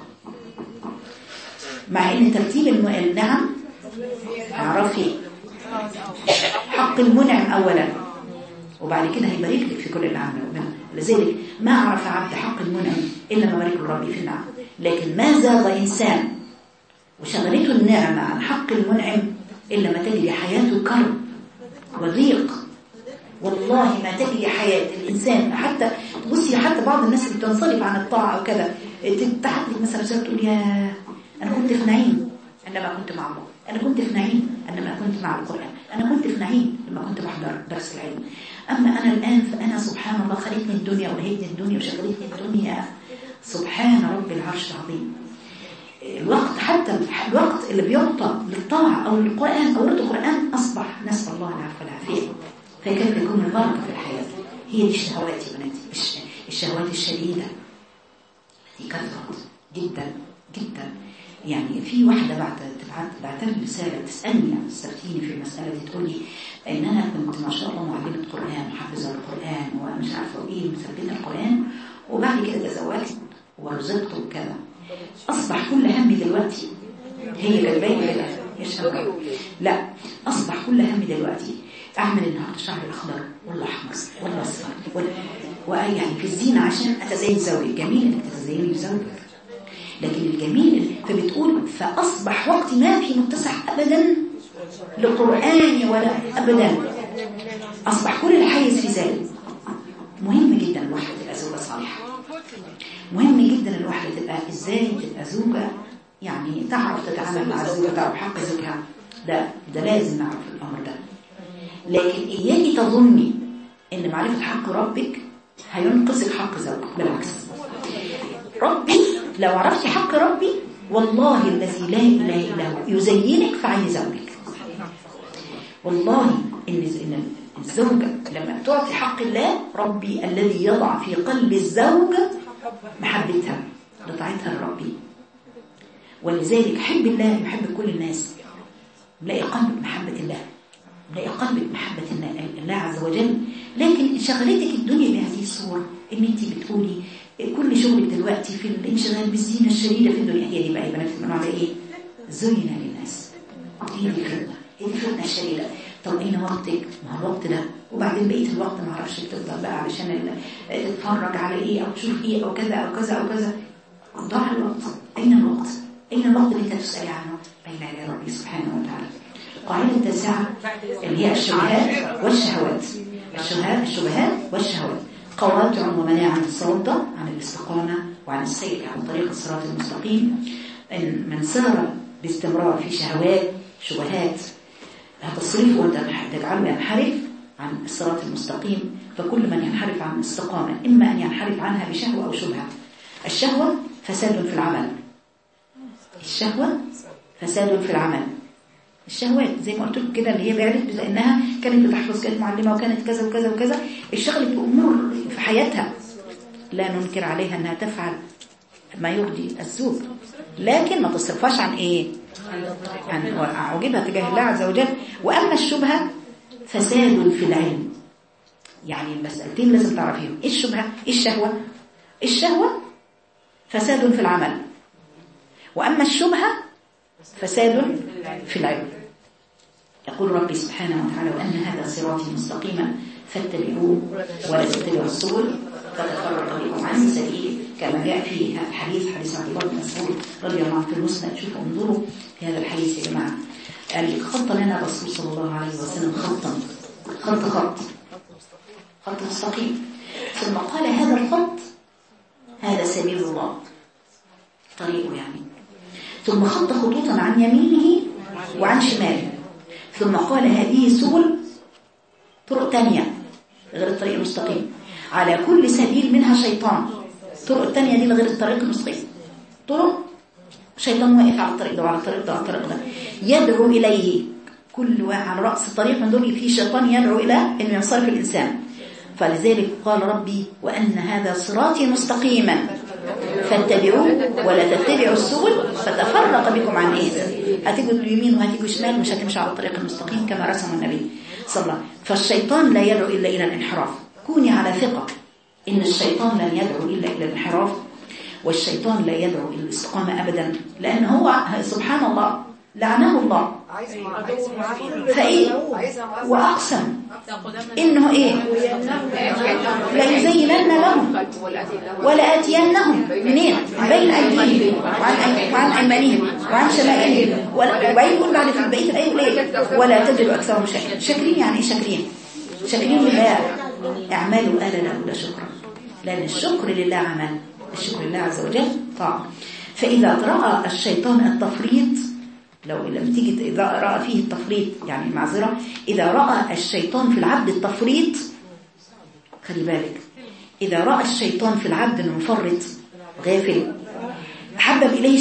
مع أن ترتيب النعم اعرفي حق المنعم أولا، وبعد كده هيبارك لك في كل النعم منه. لذلك ما عرف عبد حق المنعم إلا ما بارك ربي في النعم. لكن ما زاغ إنسان وشغلته النعمة عن حق المنعم إلا ما تجري حياته كرب وضيق. والله ما تجري حياة الإنسان، حتى بصي حتى بعض الناس اللي بتنصرف عن الطاعة وكذا تحدث مثلا تقول يا أنا كنت في نعيم عندما كنت مع الله، أنا كنت في نعيم عندما كنت مع القرآن، أنا كنت في نعيم لما كنت بحضر درس العلم. أما أنا الآن فأنا سبحان الله خلتني الدنيا ولهتني الدنيا وشغلتني الدنيا. سبحان رب العرش العظيم. الوقت حتى الوقت اللي بيعطى للطاعة أو للقرآن أو للقرآن أصبح نسأل الله العفو والعافية. فكيف يكون البركة في الحياة؟ هي دي الشهوات يا بناتي، الشهوات الشديدة دي كثرت جدا جدا. يعني في واحدة بعتلي رسالة تسألني يعني تستفتيني في المسألة دي، تقول لي إن أنا كنت ما شاء الله معلمة قرآن وحافظة القرآن ومش عارفة إيه مثبتة القرآن، وبعد كده تزوجت ورزقت وكذا، أصبح كل همي دلوقتي هي للبيت لا، أصبح كل همي دلوقتي أعمل النهاردة شعر الأخضر والأحمر والأصفر ويعني في الزينة عشان أتزين زوجي. جميل إنك تتزيني بزوجك، لكن الجميل فبتقول فأصبح وقتي ما في متسع أبدا للقرآن ولا أبدا، أصبح كل الحيز في ذلك. مهم جدا الواحدة تبقى زوجة صالحة، مهم جدا الواحدة تبقى إزاي تبقى زوجة يعني تعرف تتعامل مع زوجها، تعرف حق زوجها، ده لازم نعرف الأمر ده. لكن إياكي تظني إن معرفة حق ربك هينقصك حق زوجك، بالعكس. ربي لو عرفتي حق ربي والله الذي لا إله إلا هو يزينك في عين زوجك. والله إن الزوجة لما تعطي حق الله، ربي الذي يضع في قلب الزوجة محبتها لطاعتها لربي. ولذلك حب الله يحب كل الناس، ملاقي قلبك محبة الله، ملاقي قلبك محبة الله عز وجل. لكن شغلتك الدنيا بهذه الصورة ان انت بتقولي كل شغلك دلوقتي في الانشغال بالزينة الشديدة في الدنيا. هي دي بقى بنات المنوع على ايه؟ زينة للناس، هي دي الفتنة، هي دي الفتنة الشديدة. طب اين وقتك؟ ما هو الوقت ده، وبعدين بقية الوقت ما اعرفش بتفضل بقى علشان تتفرج على ايه او تشوف ايه او كذا او كذا او كذا. ضاع الوقت. اين الوقت؟ اين الوقت اللي انت تسألي عنه بين يدي ربي سبحانه وتعالى؟ القاعدة التاسعة اللي هي الشبهات والشهوات. الشبهات والشهوات قواطع ومناع عن الصواب عن الاستقامة وعن السير عن طريق الصراط المستقيم. إن من سار باستمرار في شبهات هتصرفه وتجعله ينحرف عن الصراط المستقيم. فكل من ينحرف عن الاستقامة إما أن ينحرف عنها بشهوة أو شبهة. الشهوة فساد في العمل، الشهوة فساد في العمل. الشهوات زي ما قلت لكم كده اللي هي بعرف بأنها كانت بتحفظ، كانت معلمة وكانت كذا وكذا وكذا، اشتغلت بأمور في حياتها لا ننكر عليها أنها تفعل ما يرضي الزوج، لكن ما تصرفهاش عن ايه؟ عن عجبها تجاه الله عز وجل. واما الشبهه فساد في العلم، يعني المسألتين لازم تعرفيهم. ايه الشبهه؟ ايه الشهوه؟ الشهوه فساد في العمل، واما الشبهه فساد في العلم. يقول ربي سبحانه وتعالى: وأن هذا صراطي مستقيما فاتبعوه ولا تتبعوا السبل فتفرق بكم عن سبيله، كما جاء في حديث عبد الله بن مسعود رضي الله عنه في المسند. شوفوا انظروا في هذا الحديث يا جماعه، قال خط لنا الرسول صلى الله عليه وسلم خط مستقيم، ثم قال: هذا الخط هذا سبيل الله، طريقه يعني. ثم خط خطوطا عن يمينه وعن شماله، ثم قال: هذه سبل، طرق تانية غير الطريق المستقيم، على كل سبيل منها شيطان. طرق التانية دي غير الطريق المستقيم، طرق شيطان واقف على الطريق ده وعلى الطريق ده وعلى الطريق ده، يدعو إليه. كل واحد على رأس الطريق من دول فيه شيطان يدعو إلى أنه ينصرف الإنسان. فلذلك قال ربي: وأن هذا صراطي مستقيما فاتبعوه ولا تتبعوا السبل فتفرق بكم عن ايه. هتيجوا اليمين وهتيجوا الشمال، مش هتمشي على الطريق المستقيم كما رسم النبي صلى الله عليه وسلم. فالشيطان لا يدعو إلا إلى الانحراف. كوني على ثقة إن الشيطان لن يدعو إلا إلى الانحراف، والشيطان لا يدعو إلى الاستقامة أبدا، لأن هو سبحان الله لعنه الله. فإيه؟ وأقسم إنه إيه؟ لا يزينن لهم ولا آتينهم منين؟ بين أيديهم وعن أيمانهم وعن شمائلهم، وبعدين يقول بعد في بقية الآية: ولا تجد أكثرهم شاكرين. شاكرين يعني إيه شاكرين؟ شاكرين لله. اعملوا آل له لا شكرا، لأن الشكر لله عمل، الشكر لله عز وجل طاعة. فإذا رأى الشيطان التفريط، لو لم تيجي إذا رأى فيه التفريط، يعني المعذرة، إذا رأى الشيطان في العبد التفريط، خلي بالك، إذا رأى الشيطان في العبد المفرط غافل، حبب إليه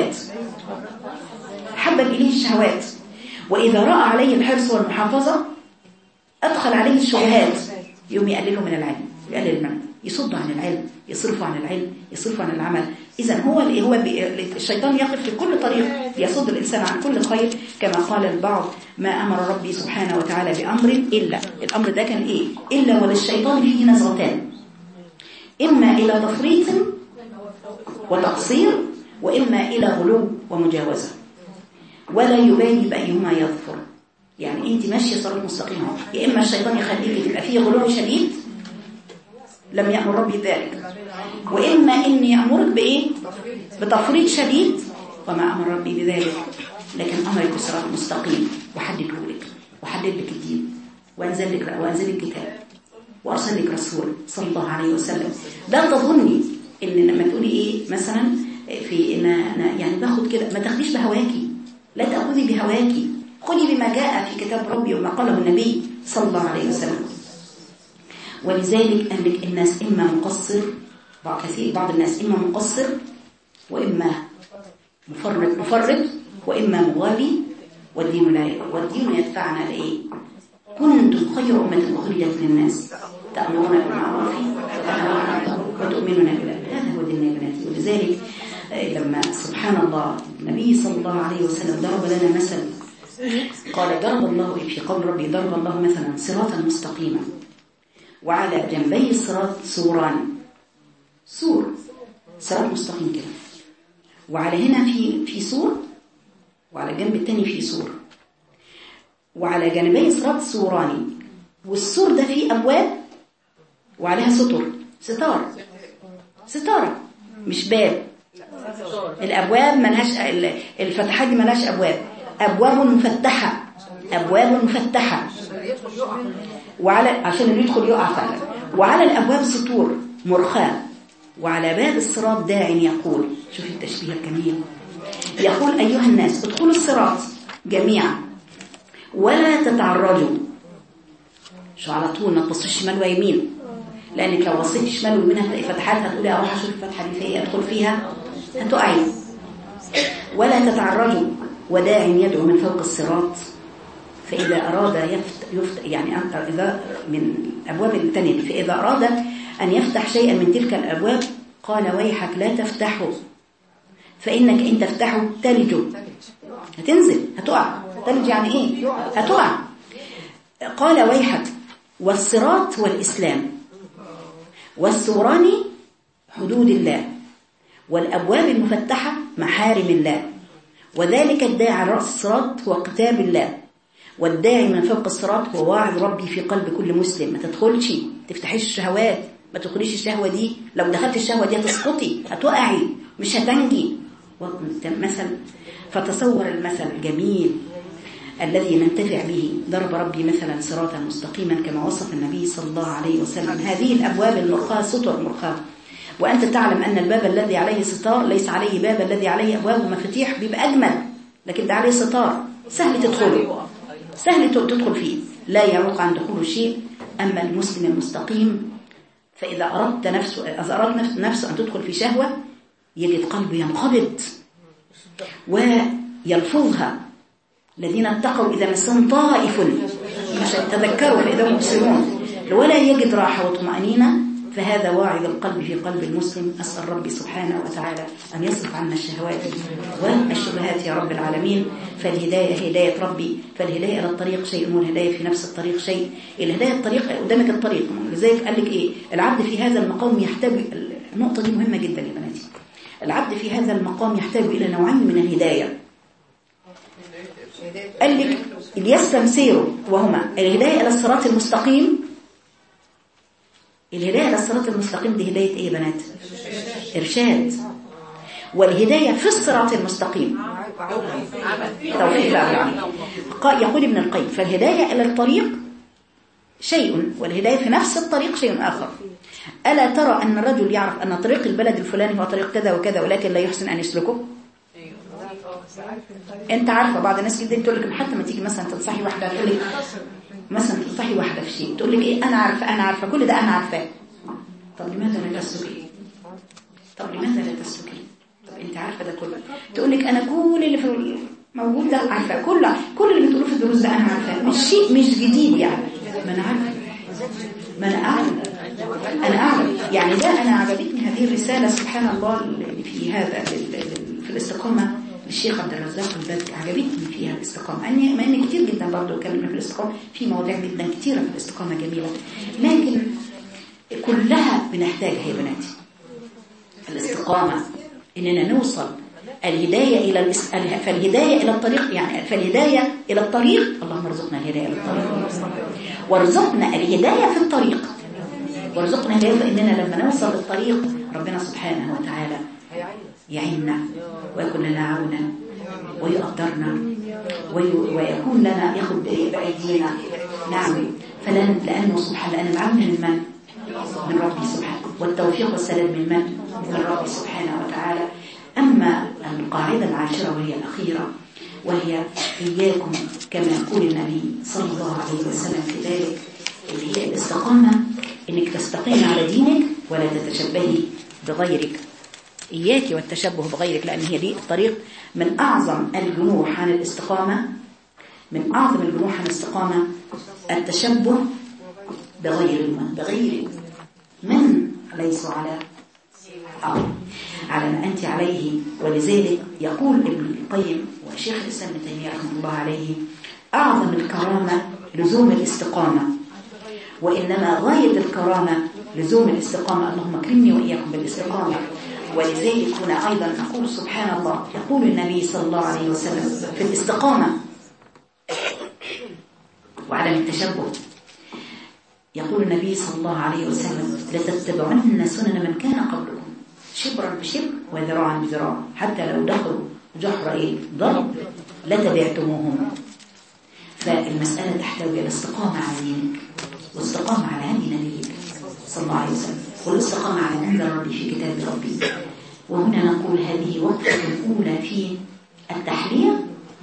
الشهوات، وإذا رأى عليه الحرص والمحافظة أدخل عليه الشبهات، يوم يقلله من العلم، يقلل منه، يصد عن العلم، يصرف عن العلم، يصرف عن العمل. إذن هو الشيطان يقف في كل طريق يصد الإنسان عن كل خير، كما قال البعض: ما أمر ربي سبحانه وتعالى بأمر إلا، الأمر ده كان إيه؟ إلا وللشيطان فيه نزغتان، إما إلى تفريط وتقصير، وإما إلى غلو ومجاوزة، ولا يبالي بأيهما يظفر. يعني أنت ماشية صراط مستقيم، يا إما الشيطان يخليك تبقى فيه غلو شديد لم يأمر ربي ذلك، وإما إني أمرك بإيه؟ بتفريط شديد، وما أمر ربي بذلك، لكن أمرك بصراط مستقيم، وحدد لك الدين، وأنزل لك كتاب، وأرسل لك رسول صلى الله عليه وسلم. لا تظني إن لما تقولي إيه مثلا في إن يعني باخد كده، ما تاخديش بهواكي، لا تأخذي بهواكي، خذي بما جاء في كتاب ربي وما قاله النبي صلى الله عليه وسلم. ولذلك قال لك الناس إما مقصر، بعض الناس إما مقصر، وإما مفرط، وإما مغالي، والدين يدفعنا لإيه؟ كنتم خير أمة أخرجت للناس تأمرون بالمعروف وتؤمنون بالله. هذا هو دين بناتي. ولذلك لما سبحان الله النبي صلى الله عليه وسلم ضرب لنا مثل، قال: ضرب الله في قول ربي: ضرب الله مثلا صراطا مستقيما وعلى جنبي الصراط سوران، صراط مستقيم كده، وعلى هنا في سور، وعلى الجنب الثاني في سور، وعلى جانبي الصراط سوران، والسور ده فيه أبواب وعليها ستارة مش باب. الأبواب ملهاش، الفتحات دي ملهاش أبواب، أبواب مفتحة وعلى عشان اللي يدخل يقع فعلا، وعلى الأبواب سطور مرخاة، وعلى باب الصراط داع يقول، شوف التشبيه الجميل، يقول: أيها الناس ادخلوا الصراط جميعا ولا تتعرجوا. شو على طول ما تبصيش شمال ويمين، لأنك لو بصيتي شمال ويمين هتلاقي فتحات، هتقولي أروح أشوف الفتحة دي فيها أدخل فيها، هتقعي. ولا تتعرجوا، وداع يدعو من فوق الصراط، فإذا أراد يعني إذا من الأبواب الثانية، فإذا أراد أن يفتح شيئا من تلك الأبواب قال ويحك لا تفتحه فإنك إن تفتحه تلج، هتنزل هتقع. تلج يعني إيه؟ هتقع. قال ويحك والصراط والإسلام والسوران حدود الله والأبواب المفتحة محارم الله، وذلك الداعي على رأس الصراط هو كتاب الله، والداعي من فوق الصراط هو واعظ ربي في قلب كل مسلم. ما تدخلش تفتحيش الشهوات، ما تدخليش الشهوة دي، لو دخلت الشهوة دي هتسقطي، هتوقعي، مش هتنجي. مثل، فتصور المثل الجميل الذي ننتفع به. ضرب ربي مثلا صراطا مستقيما كما وصف النبي صلى الله عليه وسلم. هذه الأبواب المرخاة سطر مرخاة، وأنت تعلم أن الباب الذي عليه ستار ليس عليه باب الذي عليه أبواب ومفاتيح، بيبقى أجمل، لكن ده عليه ستار سهل تدخله، سهل تدخل فيه، لا يعوق عن دخوله شيء. أما المسلم المستقيم فإذا أردت نفسه أن تدخل في شهوة يجد قلبه ينقبض ويلفظها. الذين اتقوا إذا مسهم طائف تذكروا فإذا هم مبصرون، ولا يجد راحة وطمأنينة، فهذا واعظ القلب في قلب المسلم. أسأل ربي سبحانه وتعالى أن يصرف عنا الشهوات والشبهات يا رب العالمين. فالهداية هداية ربي، فالهداية إلى الطريق شيء والهداية في نفس الطريق شيء. الهداية الطريق قدامك الطريق، لذلك قال لك إيه؟ العبد في هذا المقام يحتاج، النقطة دي مهمة جدا يا بناتي، العبد في هذا المقام يحتاج إلى نوعين من الهداية. قال لك اليسم سيره، وهما الهداية إلى الصراط المستقيم. الهداية إلى الصراط المستقيم دي هداية إيه يا بنات؟ إرشاد. والهداية في الصراط المستقيم توفيق العمل. يقول ابن القيم فالهداية إلى الطريق شيء، والهداية في نفس الطريق شيء آخر. ألا ترى أن الرجل يعرف أن طريق البلد الفلاني هو طريق كذا وكذا، ولكن لا يحسن أن يسلكه؟ انت عارفه بعض الناس كده تقول لك حتى ما تيجي مثلا تنصحي واحده تقول لك مثلا تنصحي واحده في شيء تقول لك ايه انا عارفه كل ده انا عارفاه. طب لماذا لا تسلكي؟ طب انت عارفه ده كله. تقول لك انا كل اللي في موجود ده عارفاه، كل اللي بتقولوه في الدروس ده انا عارفاه، مش شيء مش جديد يعني. ما انا عارفه، ما انا اعلم يعني. ده انا عجبتني هذه الرساله سبحان الله اللي في هذا في الاستقامه الشيخ عبد الرزاق البدري، عجبتني فيها الاستقامة. مع ان كتير جدا برضه اتكلمنا في الاستقامة، في مواضيع جدا كتيرة في الاستقامة جميلة، لكن كلها بنحتاجها يا بناتي. الاستقامة اننا نوصل الهداية الى فالهداية الى الطريق، يعني فالهداية الى الطريق. اللهم ارزقنا الهداية الى الطريق، وارزقنا الهداية في الطريق، وارزقنا الهداية، فاننا لما نوصل للطريق ربنا سبحانه وتعالى يعيننا ويكون لنا عونا ويقدرنا ويكون لنا ياخد بأيدينا. نعم، لأنه سبحانه، لأن العون من ربي سبحانه، والتوفيق والسداد من ربي سبحانه وتعالى. أما القاعدة العاشرة وهي الأخيرة، وهي إياكم كما يقول النبي صلى الله عليه وسلم في ذلك، اللي هي الاستقامة، إنك تستقيم على دينك ولا تتشبهي بغيرك. إياك والتشبه بغيرك، لأن هي دي الطريق من أعظم الجنوح عن الاستقامة. من أعظم الجنوح عن الاستقامة التشبه بغير من ليس على ما أنت عليه. ولذلك يقول ابن القيم وشيخ الإسلام ابن تيمية رحمه الله عليه أعظم الكرامة لزوم الاستقامة، وإنما غاية الكرامة لزوم الاستقامة. اللهم اكرمني وإياكم بالاستقامة. ولذلك هنا أيضا نقول سبحان الله، يقول النبي صلى الله عليه وسلم في الاستقامة وعدم التشبه، يقول النبي صلى الله عليه وسلم لتتبعن سنن من كان قبلكم شبرا بشبر وذراعا بذراع، حتى لو دخلوا جحر ضرب لتبعتموهم. فالمسألة تحتوي على الاستقامة على دينك، والاستقامة على هدي نبيك صلى الله عليه وسلم، والاستقامة على أنزل ربي في كتاب ربي. وهنا نقول هذه وقفة الأولى في التحلية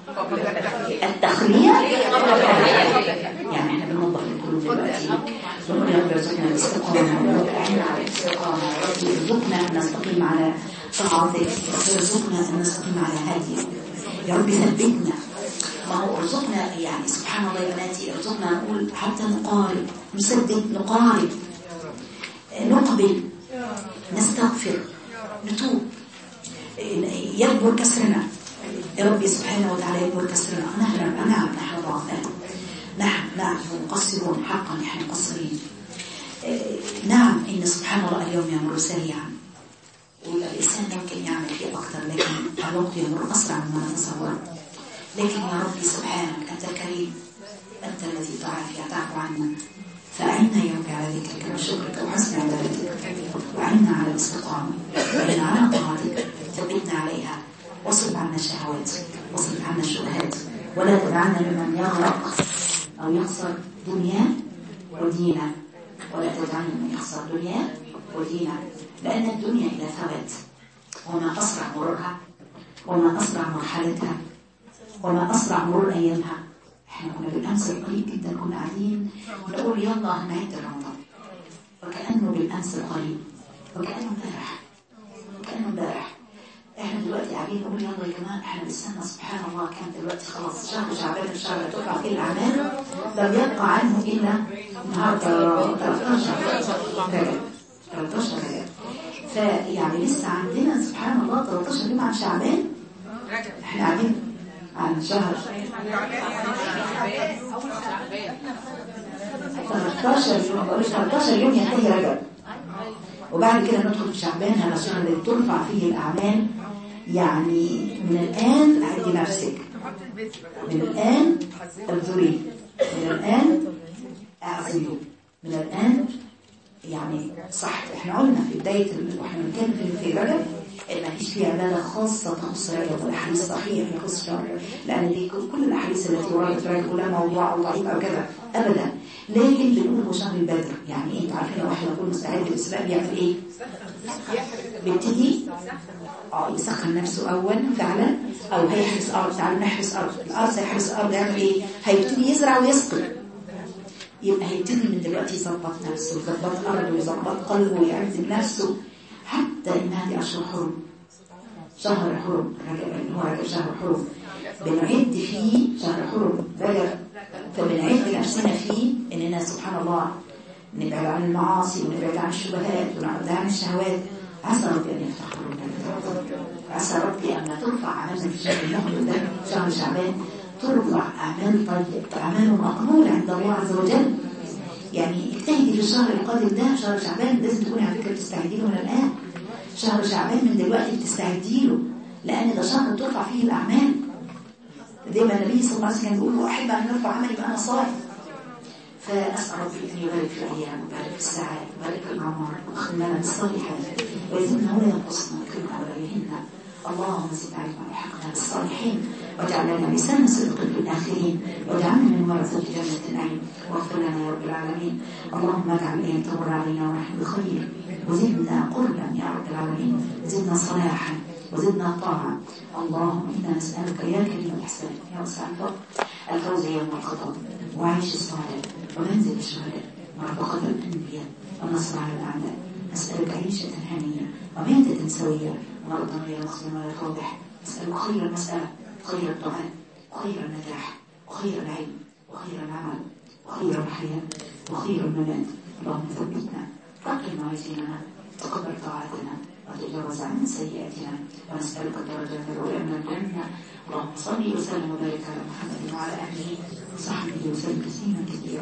يعني احنا بنوضح القلوب دلوقتي، ونقول يا رب ارزقنا الاستقامة، ورب أعنا على الاستقامة، ورب ارزقنا أن نستقيم على طاعتك، ورب ارزقنا أن نستقيم على هديك، يا رب ثبتنا. ما هو ارزقنا يعني سبحان الله يا بناتي، ارزقنا نقول حتى نقارب، نصدق، نقارب، نقبل، نستغفر، نتوب، يكبر كسرنا يا رب سبحانه وتعالى، يكبر كسرنا. نعم نحن ضعفاء، نعم مقصرون حقا، نحن مقصرين. نعم إن سبحان الله اليوم يمر سريعا، والإنسان ممكن يعمل فيه أكثر، لكن الوقت يمر أسرع مما نتصور. لكن يا ربي سبحانك أنت الكريم، أنت الذي تعفو عنا، فأعنا يا رب على ذكرك وشكرك وحسن عبادتك، وأعنا على الاستقامة، وأعنا على طاعتك، ثبتنا عليها، واصرف عنا الشهوات، واصرف عنا الشبهات، ولا تدعنا ممن يغرق أو يخسر دنياه ودينا، ولا تدعنا ممن يخسر دنياه ودينا، لأن الدنيا إلى ثوات، وما أسرع مرورها، وما أسرع مرحلتها، وما أسرع مرور أيامها. احنا كنا بالأمس القريب جدا كنا قاعدين نقول يلا هنعيد رمضان، وكأنه بالأمس القريب، وكأنه امبارح. احنا دلوقتي قاعدين نقول يلا يا جماعه احنا بنستنى سبحان الله، كان دلوقتي خلاص شهر شعبان، الشهر اللي ترفع فيه الاعمال، لم يبقى عنه الا النهارده 13 رجب. فيعني لسه عندنا سبحان الله 13 يوم عن شعبان، احنا قاعدين عن شهر 13 يوم ينتهي رجب، وبعد كده ندخل في شعبان، هذا الشهر الذي ترفع فيه الأعمال. يعني من الآن عدي نفسك، من الآن ابذري، من الآن اعزلي، من الآن يعني صح. احنا قلنا في بداية واحنا بنتكلم في رجب ان مفيش فيه عبادة خاصة تخص رجب، والأحاديث صحيح يخص شهر، لأن دي كل الأحاديث التي وردت في رجب كلها موضوع أو ضعيف أو كذا أبدا. لكن بنقول هو شهر البدر، يعني ايه؟ انتوا عارفين واحد يكون مستعد للإسلام بيعمل ايه؟ بيبتدي يسخن نفسه أول فعلا، أو هيحرس أرض. تعالوا نحرس أرض، الأرض هيحرس أرض يعمل ايه؟ هيبتدي يزرع ويسقي. يبقى هيبتدي من دلوقتي يظبط نفسه، يظبط أرضه، ويظبط قلبه، ويعزم نفسه، حتى إن هذه أشهر حرم، شهر حرم رجب، اللي هو رجب شهر حرم، بنعد فيه شهر حرم رجب، فبنعد نفسنا فيه إننا سبحان الله نبعد عن المعاصي، ونبعد عن الشبهات، ونبعد عن الشهوات. عسى ربي أن يفتح قلوبنا، عسى ربي أن ترفع أعمالنا في الشهر المقبل ده، شهر شعبان، ترفع أعمال طيبة، أعمال مقبولة عند الله عز وجل. يعني اجتهدي في الشهر القادم ده، شهر شعبان، لازم تكوني على فكرة بتستعدي له من الآن. شهر شعبان من دلوقتي بتستعدي له، لأن ده شهر ترفع فيه الأعمال. زي ما النبي صلى الله عليه وسلم يقول أحب أن نرفع عملي وأنا صائم. فأسأل ربي أن يبارك في الأيام، ويبارك في الساعات، ويبارك في الأعمار، ويختمنا بالصالحات، ويزدنا هدى الحسنى، ويكرمنا وليهن. اللهم زد علينا ويحقنا بالصالحين، واجعلنا لسان صدق في الآخرين، واجعلنا من ورثة جنة النعيم، واغفر لنا يا رب العالمين. اللهم اجعل الأيام تمر علينا ونحن بخير، وزدنا قربا يا رب العالمين، زدنا صلاحا، وزدنا طاعة. اللهم إنا نسألك يا كريم الإحسان يا واسع الفضل الفوز يوم الخطاب، وعيش الصالح، ومنزل الشهداء، ورفقة الأنبياء، والنصر على الأعداء. نسألك عيشة هنية وميتة سوية، ومرضا غير مخزن ولا فاضح. نسألك خير المسألة، خير الدعاء، وخير النجاح، وخير العلم، وخير العمل، وخير الحياة، وخير الممات. اللهم ثبتنا، فقم موازيننا، تقبل طاعتنا، وتجاوز عن سيئاتنا، ونسألك الدرجات العلى من الجنة. اللهم صل وسلم وبارك على محمد وعلى آله وصحبه وسلم تسليما كثيرا.